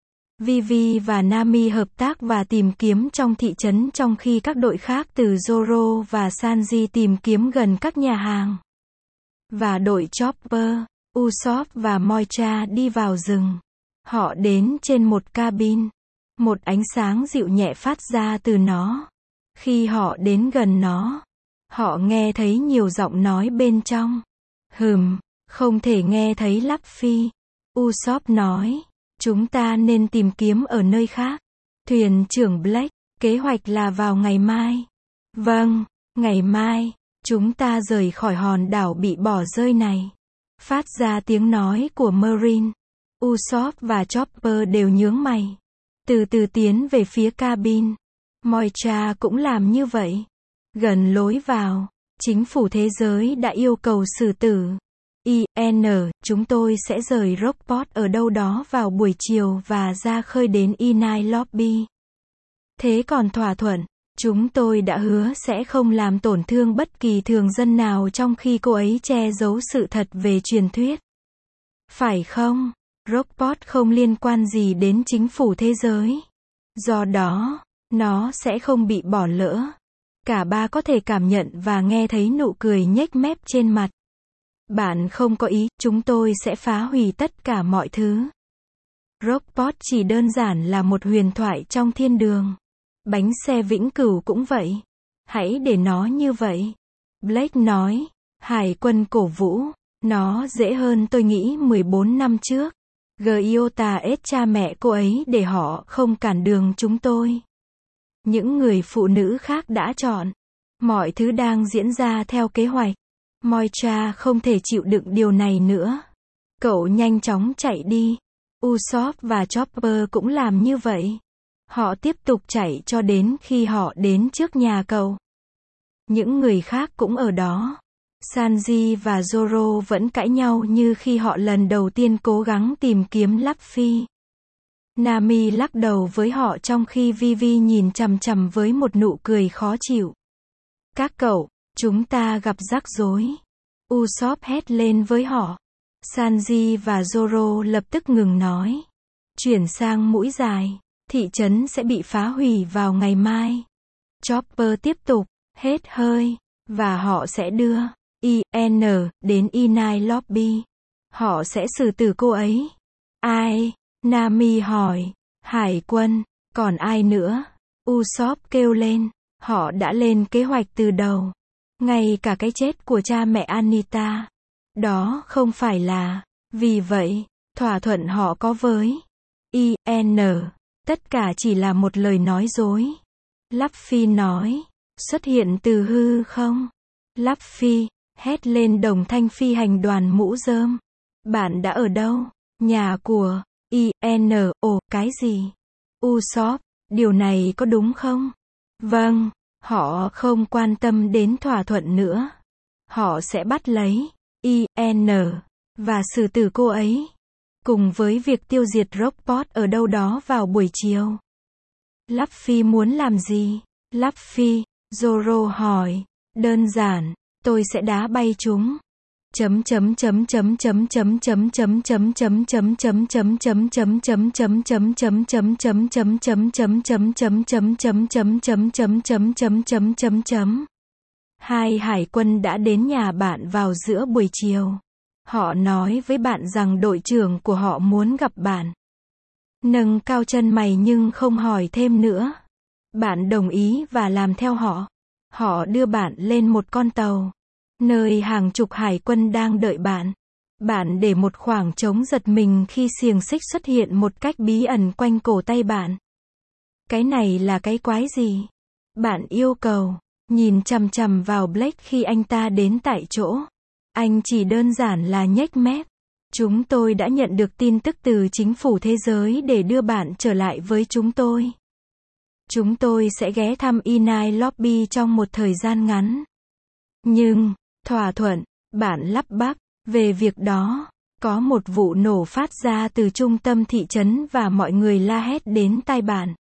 Vivi và Nami hợp tác và tìm kiếm trong thị trấn trong khi các đội khác từ Zoro và Sanji tìm kiếm gần các nhà hàng. Và đội Chopper Usopp và Moira đi vào rừng. Họ đến trên một cabin. Một ánh sáng dịu nhẹ phát ra từ nó. Khi họ đến gần nó, họ nghe thấy nhiều giọng nói bên trong. Không thể nghe thấy Luffy. Usopp nói, chúng ta nên tìm kiếm ở nơi khác. Thuyền trưởng Black, kế hoạch là vào ngày mai. Vâng, ngày mai, chúng ta rời khỏi hòn đảo bị bỏ rơi này. Phát ra tiếng nói của Marine. Usopp và Chopper đều nhướng mày. Từ từ tiến về phía cabin. Moira cũng làm như vậy. Gần lối vào, chính phủ thế giới đã yêu cầu xử tử. Chúng tôi sẽ rời Rockport ở đâu đó vào buổi chiều và ra khơi đến Inai Lobby. Thế còn thỏa thuận, chúng tôi đã hứa sẽ không làm tổn thương bất kỳ thường dân nào trong khi cô ấy che giấu sự thật về truyền thuyết. Phải không? Rockport không liên quan gì đến chính phủ thế giới. Do đó, nó sẽ không bị bỏ lỡ. Cả ba có thể cảm nhận và nghe thấy nụ cười nhếch mép trên mặt. Bạn không có ý, chúng tôi sẽ phá hủy tất cả mọi thứ. Rockport chỉ đơn giản là một huyền thoại trong thiên đường. Bánh xe vĩnh cửu cũng vậy. Hãy để nó như vậy. Blake nói. Hải quân cổ vũ. Nó dễ hơn tôi nghĩ 14 năm trước. Gyota ép cha mẹ cô ấy để họ không cản đường chúng tôi. Những người phụ nữ khác đã chọn. Mọi thứ đang diễn ra theo kế hoạch. Moira không thể chịu đựng điều này nữa. Cậu nhanh chóng chạy đi. Usopp và Chopper cũng làm như vậy. Họ tiếp tục chạy cho đến khi họ đến trước nhà cậu. Những người khác cũng ở đó. Sanji và Zoro vẫn cãi nhau như khi họ lần đầu tiên cố gắng tìm kiếm Luffy. Nami lắc đầu với họ trong khi Vivi nhìn chằm chằm với một nụ cười khó chịu. Các cậu, chúng ta gặp rắc rối. Usopp hét lên với họ. Sanji và Zoro lập tức ngừng nói. Chuyển sang mũi dài. Thị trấn sẽ bị phá hủy vào ngày mai. Chopper tiếp tục, hết hơi. Và họ sẽ đưa đến Inai Lobby. Họ sẽ xử tử cô ấy. Ai? Nami hỏi. Hải quân. Còn ai nữa? Usopp kêu lên. Họ đã lên kế hoạch từ đầu. Ngay cả cái chết của cha mẹ Anita. Đó không phải là. Vì vậy, thỏa thuận họ có với tất cả chỉ là một lời nói dối. Luffy nói. Xuất hiện từ hư không? Luffy hét lên đồng thanh phi hành đoàn mũ rơm. Bạn đã ở đâu? Nhà của cái gì? Usopp, điều này có đúng không? Vâng, họ không quan tâm đến thỏa thuận nữa. Họ sẽ bắt lấy và xử tử cô ấy. Cùng với việc tiêu diệt Rockport ở đâu đó vào buổi chiều. Luffy muốn làm gì? Luffy, Zoro hỏi. Đơn giản, tôi sẽ đá bay chúng. Hai hải quân đã đến nhà bạn vào giữa buổi chiều. Họ nói với bạn rằng đội trưởng của họ muốn gặp bạn. Nâng cao chân mày nhưng không hỏi thêm nữa. Bạn đồng ý và làm theo họ. Họ đưa bạn lên một con tàu. Nơi hàng chục hải quân đang đợi bạn. Bạn để một khoảng trống giật mình khi xiềng xích xuất hiện một cách bí ẩn quanh cổ tay bạn. Cái này là cái quái gì? Bạn yêu cầu. Nhìn chằm chằm vào Blake khi anh ta đến tại chỗ. Anh chỉ đơn giản là nhếch mép. Chúng tôi đã nhận được tin tức từ chính phủ thế giới để đưa bạn trở lại với chúng tôi. Chúng tôi sẽ ghé thăm Inai Lobby trong một thời gian ngắn. Nhưng, thỏa thuận, bạn lắp bắp, về việc đó, có một vụ nổ phát ra từ trung tâm thị trấn và mọi người la hét đến tai bạn.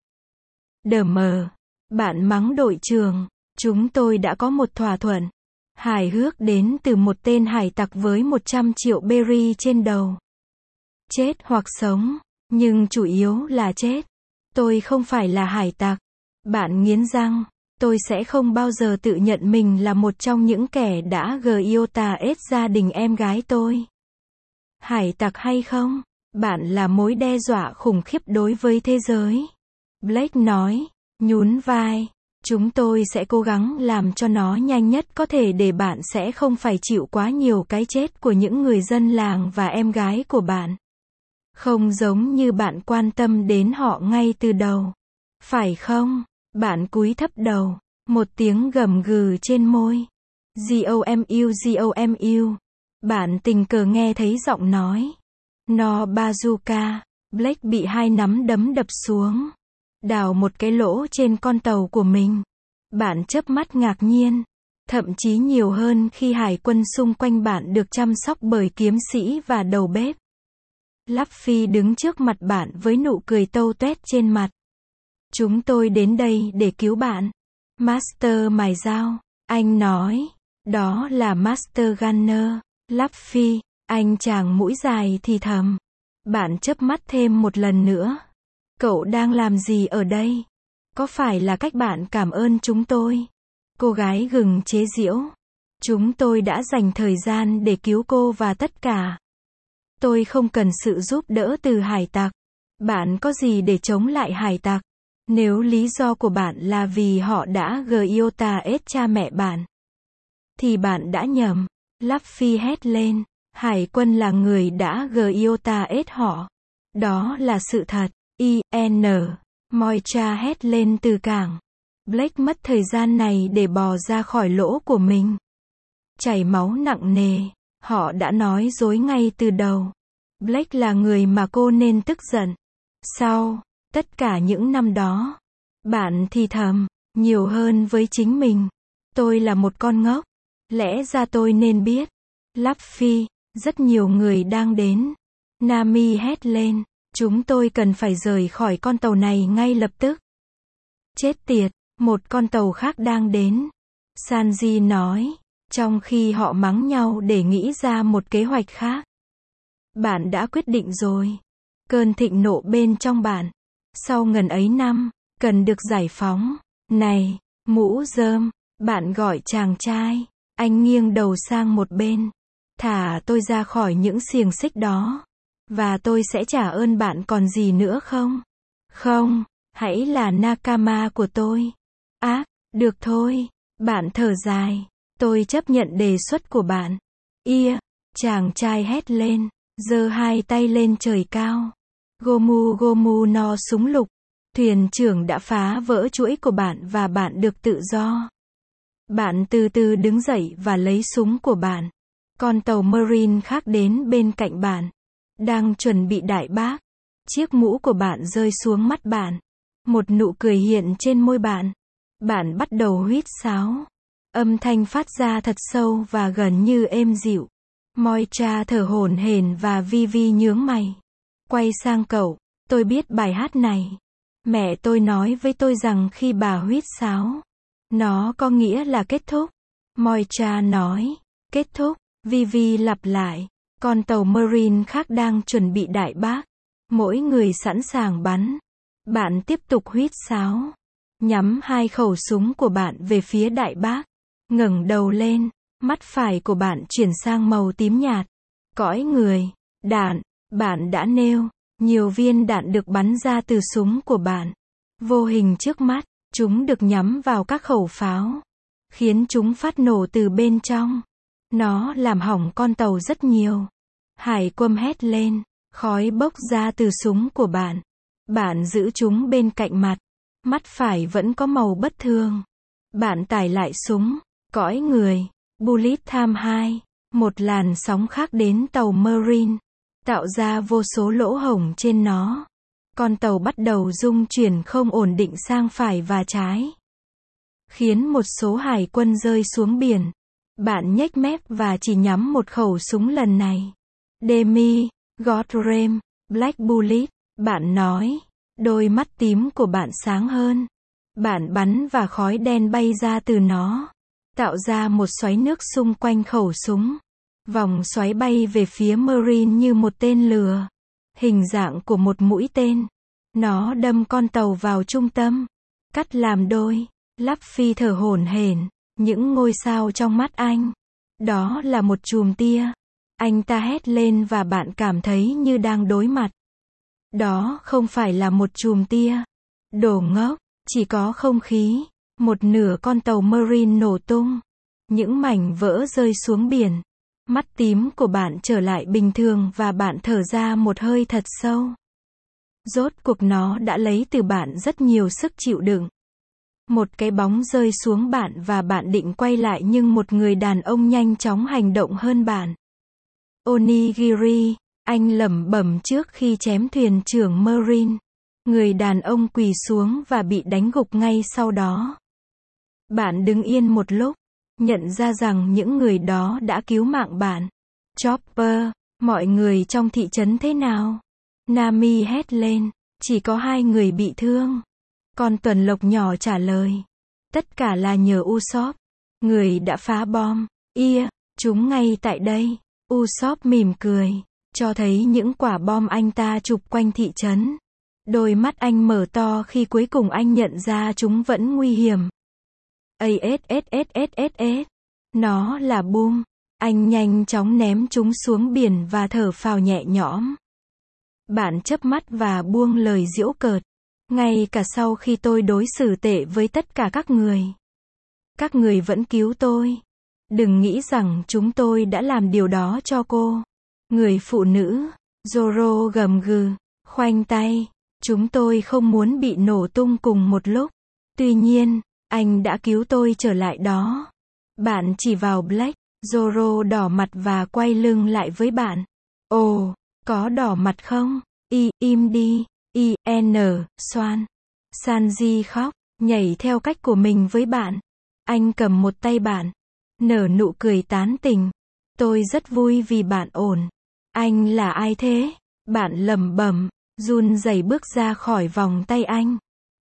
Bạn mắng đội trưởng, chúng tôi đã có một thỏa thuận. Hài hước đến từ một tên hải tặc với 100 triệu berry trên đầu. Chết hoặc sống, nhưng chủ yếu là chết. Tôi không phải là hải tặc. Bạn nghiến răng, tôi sẽ không bao giờ tự nhận mình là một trong những kẻ đã Gyota ết gia đình em gái tôi. Hải tặc hay không? Bạn là mối đe dọa khủng khiếp đối với thế giới. Blake nói, nhún vai. Chúng tôi sẽ cố gắng làm cho nó nhanh nhất có thể để bạn sẽ không phải chịu quá nhiều cái chết của những người dân làng và em gái của bạn. Không giống như bạn quan tâm đến họ ngay từ đầu. Phải không? Bạn cúi thấp đầu. Một tiếng gầm gừ trên môi. GOMU. Bạn tình cờ nghe thấy giọng nói. No bazooka. Blake bị hai nắm đấm đập xuống. Đào một cái lỗ trên con tàu của mình. Bạn chớp mắt ngạc nhiên. Thậm chí nhiều hơn khi hải quân xung quanh bạn được chăm sóc bởi kiếm sĩ và đầu bếp. Luffy đứng trước mặt bạn với nụ cười tâu tuét trên mặt. Chúng tôi đến đây để cứu bạn. Master mài dao. Anh nói. Đó là Master Gunner. Luffy. Anh chàng mũi dài thì thầm. Bạn chớp mắt thêm một lần nữa. Cậu đang làm gì ở đây? Có phải là cách bạn cảm ơn chúng tôi? Cô gái gừng chế giễu. Chúng tôi đã dành thời gian để cứu cô và tất cả. Tôi không cần sự giúp đỡ từ hải tặc. Bạn có gì để chống lại hải tặc? Nếu lý do của bạn là vì họ đã Gyota ết cha mẹ bạn, thì bạn đã nhầm. Luffy hét lên. Hải quân là người đã Gyota ết họ. Đó là sự thật. IN. Moicha hét lên từ cảng. Blake mất thời gian này để bò ra khỏi lỗ của mình. Chảy máu nặng nề. Họ đã nói dối ngay từ đầu. Blake là người mà cô nên tức giận. Sau tất cả những năm đó, bạn thì thầm nhiều hơn với chính mình. Tôi là một con ngốc. Lẽ ra tôi nên biết. Luffy, rất nhiều người đang đến. Nami hét lên. Chúng tôi cần phải rời khỏi con tàu này ngay lập tức. Chết tiệt, một con tàu khác đang đến. Sanji nói, trong khi họ mắng nhau để nghĩ ra một kế hoạch khác. Bạn đã quyết định rồi. Cơn thịnh nộ bên trong bạn. Sau ngần ấy năm, cần được giải phóng. Này, mũ rơm, bạn gọi chàng trai. Anh nghiêng đầu sang một bên. Thả tôi ra khỏi những xiềng xích đó. Và tôi sẽ trả ơn bạn còn gì nữa không? Không, hãy là Nakama của tôi. Được thôi. Bạn thở dài. Tôi chấp nhận đề xuất của bạn. Chàng trai hét lên, giơ hai tay lên trời cao. Gomu Gomu no súng lục. Thuyền trưởng đã phá vỡ chuỗi của bạn và bạn được tự do. Bạn từ từ đứng dậy và lấy súng của bạn. Con tàu Marine khác đến bên cạnh bạn. Đang chuẩn bị đại bác. Chiếc mũ của bạn rơi xuống mắt bạn. Một nụ cười hiện trên môi bạn. Bạn bắt đầu huýt sáo. Âm thanh phát ra thật sâu và gần như êm dịu. Moicha thở hổn hển và Vivi nhướng mày. Quay sang cậu, tôi biết bài hát này. Mẹ tôi nói với tôi rằng khi bà huýt sáo, nó có nghĩa là kết thúc. Moicha nói, kết thúc. Vivi lặp lại. Con tàu Marine khác đang chuẩn bị đại bác. Mỗi người sẵn sàng bắn. Bạn tiếp tục huýt sáo. Nhắm hai khẩu súng của bạn về phía đại bác. Ngẩng đầu lên. Mắt phải của bạn chuyển sang màu tím nhạt. Cõi người. Đạn. Bạn đã nêu. Nhiều viên đạn được bắn ra từ súng của bạn. Vô hình trước mắt. Chúng được nhắm vào các khẩu pháo. Khiến chúng phát nổ từ bên trong. Nó làm hỏng con tàu rất nhiều. Hải quân hét lên. Khói bốc ra từ súng của bạn. Bạn giữ chúng bên cạnh mặt. Mắt phải vẫn có màu bất thường. Bạn tải lại súng. Cõi người. Bullet Time 2. Một làn sóng khác đến tàu Marine. Tạo ra vô số lỗ hổng trên nó. Con tàu bắt đầu rung chuyển không ổn định sang phải và trái. Khiến một số hải quân rơi xuống biển. Bạn nhếch mép và chỉ nhắm một khẩu súng lần này. Demi, Godrem, Black Bullet. Bạn nói. Đôi mắt tím của bạn sáng hơn. Bạn bắn và khói đen bay ra từ nó. Tạo ra một xoáy nước xung quanh khẩu súng. Vòng xoáy bay về phía Marine như một tên lửa. Hình dạng của một mũi tên. Nó đâm con tàu vào trung tâm. Cắt làm đôi. Luffy thở hổn hển. Những ngôi sao trong mắt anh. Đó là một chùm tia. Anh ta hét lên và bạn cảm thấy như đang đối mặt. Đó không phải là một chùm tia. Đồ ngốc, chỉ có không khí. Một nửa con tàu Marine nổ tung. Những mảnh vỡ rơi xuống biển. Mắt tím của bạn trở lại bình thường và bạn thở ra một hơi thật sâu. Rốt cuộc nó đã lấy từ bạn rất nhiều sức chịu đựng. Một cái bóng rơi xuống bạn và bạn định quay lại nhưng một người đàn ông nhanh chóng hành động hơn bạn. Onigiri, anh lẩm bẩm trước khi chém thuyền trưởng Marine. Người đàn ông quỳ xuống và bị đánh gục ngay sau đó. Bạn đứng yên một lúc, nhận ra rằng những người đó đã cứu mạng bạn. Chopper, mọi người trong thị trấn thế nào? Nami hét lên, chỉ có 2 người bị thương. Con tuần lộc nhỏ trả lời. Tất cả là nhờ Usopp. Người đã phá bom. Chúng ngay tại đây. Usopp mỉm cười, cho thấy những quả bom anh ta chụp quanh thị trấn. Đôi mắt anh mở to khi cuối cùng anh nhận ra chúng vẫn nguy hiểm. ASSSSSS. Nó là boom. Anh nhanh chóng ném chúng xuống biển và thở phào nhẹ nhõm. Bạn chớp mắt và buông lời giễu cợt. Ngay cả sau khi tôi đối xử tệ với tất cả các người. Các người vẫn cứu tôi. Đừng nghĩ rằng chúng tôi đã làm điều đó cho cô. Người phụ nữ. Zoro gầm gừ. Khoanh tay. Chúng tôi không muốn bị nổ tung cùng một lúc. Tuy nhiên, anh đã cứu tôi trở lại đó. Bạn chỉ vào Black. Zoro đỏ mặt và quay lưng lại với bạn. Ồ, có đỏ mặt không? Im đi. Soan. Sanji khóc, nhảy theo cách của mình với bạn. Anh cầm một tay bạn. Nở nụ cười tán tỉnh. Tôi rất vui vì bạn ổn. Anh là ai thế? Bạn lẩm bẩm, run rẩy bước ra khỏi vòng tay anh.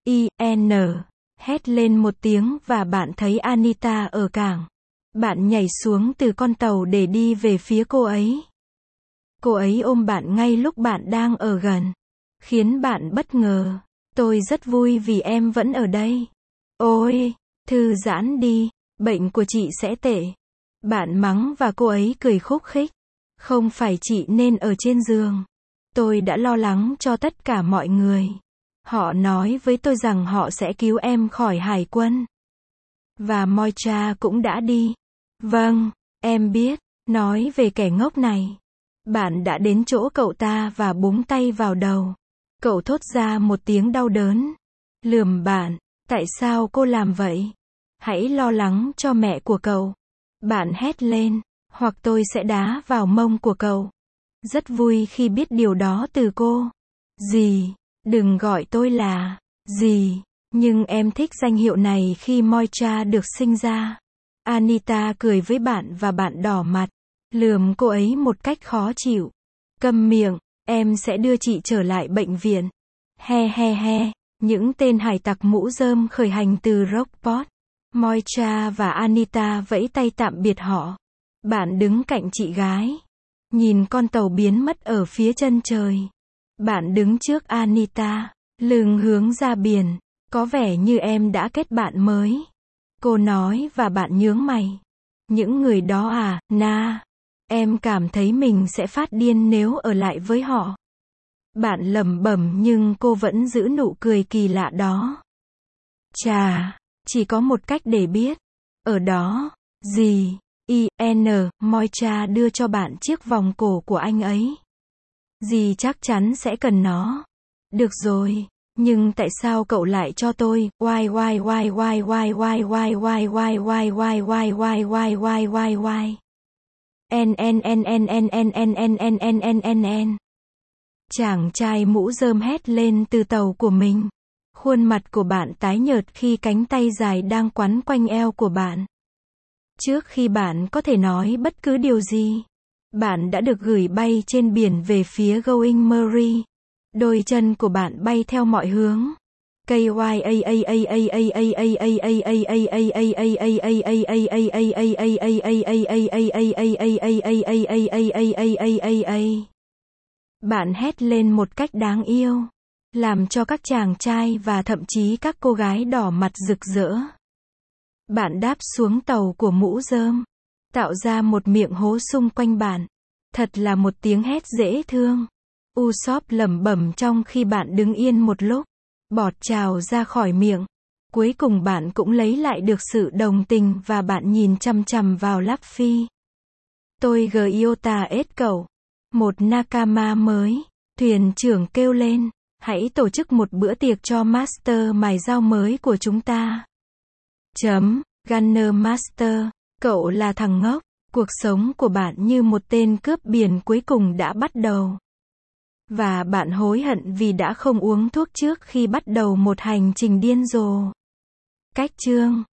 Hét lên một tiếng và bạn thấy Anita ở cảng. Bạn nhảy xuống từ con tàu để đi về phía cô ấy. Cô ấy ôm bạn ngay lúc bạn đang ở gần. Khiến bạn bất ngờ. Tôi rất vui vì em vẫn ở đây. Ôi, thư giãn đi, bệnh của chị sẽ tệ. Bạn mắng và cô ấy cười khúc khích. Không phải chị nên ở trên giường. Tôi đã lo lắng cho tất cả mọi người. Họ nói với tôi rằng họ sẽ cứu em khỏi hải quân. Và Moicha cũng đã đi. Vâng, em biết, nói về kẻ ngốc này. Bạn đã đến chỗ cậu ta và búng tay vào đầu. Cậu thốt ra một tiếng đau đớn. Lườm bạn, tại sao cô làm vậy? Hãy lo lắng cho mẹ của cậu. Bạn hét lên, hoặc tôi sẽ đá vào mông của cậu. Rất vui khi biết điều đó từ cô. Dì, đừng gọi tôi là dì, nhưng em thích danh hiệu này khi Moicha được sinh ra. Anita cười với bạn và bạn đỏ mặt, lườm cô ấy một cách khó chịu. Câm miệng, em sẽ đưa chị trở lại bệnh viện. He. Những tên hải tặc mũ rơm khởi hành từ Rockport. Moicha và Anita vẫy tay tạm biệt họ. Bạn đứng cạnh chị gái. Nhìn con tàu biến mất ở phía chân trời. Bạn đứng trước Anita, lưng hướng ra biển. Có vẻ như em đã kết bạn mới. Cô nói và bạn nhướng mày. Những người đó à, Na. Em cảm thấy mình sẽ phát điên nếu ở lại với họ. Bạn lẩm bẩm nhưng cô vẫn giữ nụ cười kỳ lạ đó. Chà, chỉ có một cách để biết. Ở đó, dì, Moicha đưa cho bạn chiếc vòng cổ của anh ấy. Dì chắc chắn sẽ cần nó. Được rồi, nhưng tại sao cậu lại cho tôi? Chàng trai mũ rơm hét lên từ tàu của mình. Khuôn mặt của bạn tái nhợt khi cánh tay dài đang quấn quanh eo của bạn. Trước khi bạn có thể nói bất cứ điều gì, bạn đã được gửi bay trên biển về phía Going Merry. Đôi chân của bạn bay theo mọi hướng. Bạn hét lên một cách đáng yêu, làm cho các chàng trai và thậm chí các cô gái đỏ mặt rực rỡ. Bạn đáp xuống tàu của mũ rơm, tạo ra một miệng hố xung quanh bạn. Thật là một tiếng hét dễ thương. Usopp lẩm bẩm trong khi bạn đứng yên một lúc. Bọt trào ra khỏi miệng. Cuối cùng bạn cũng lấy lại được sự đồng tình và bạn nhìn chằm chằm vào Luffy. Tôi Gyota ết cậu. Một Nakama mới. Thuyền trưởng kêu lên. Hãy tổ chức một bữa tiệc cho Master mài dao mới của chúng ta. Gunner Master. Cậu là thằng ngốc. Cuộc sống của bạn như một tên cướp biển cuối cùng đã bắt đầu. Và bạn hối hận vì đã không uống thuốc trước khi bắt đầu một hành trình điên rồ. Cách chương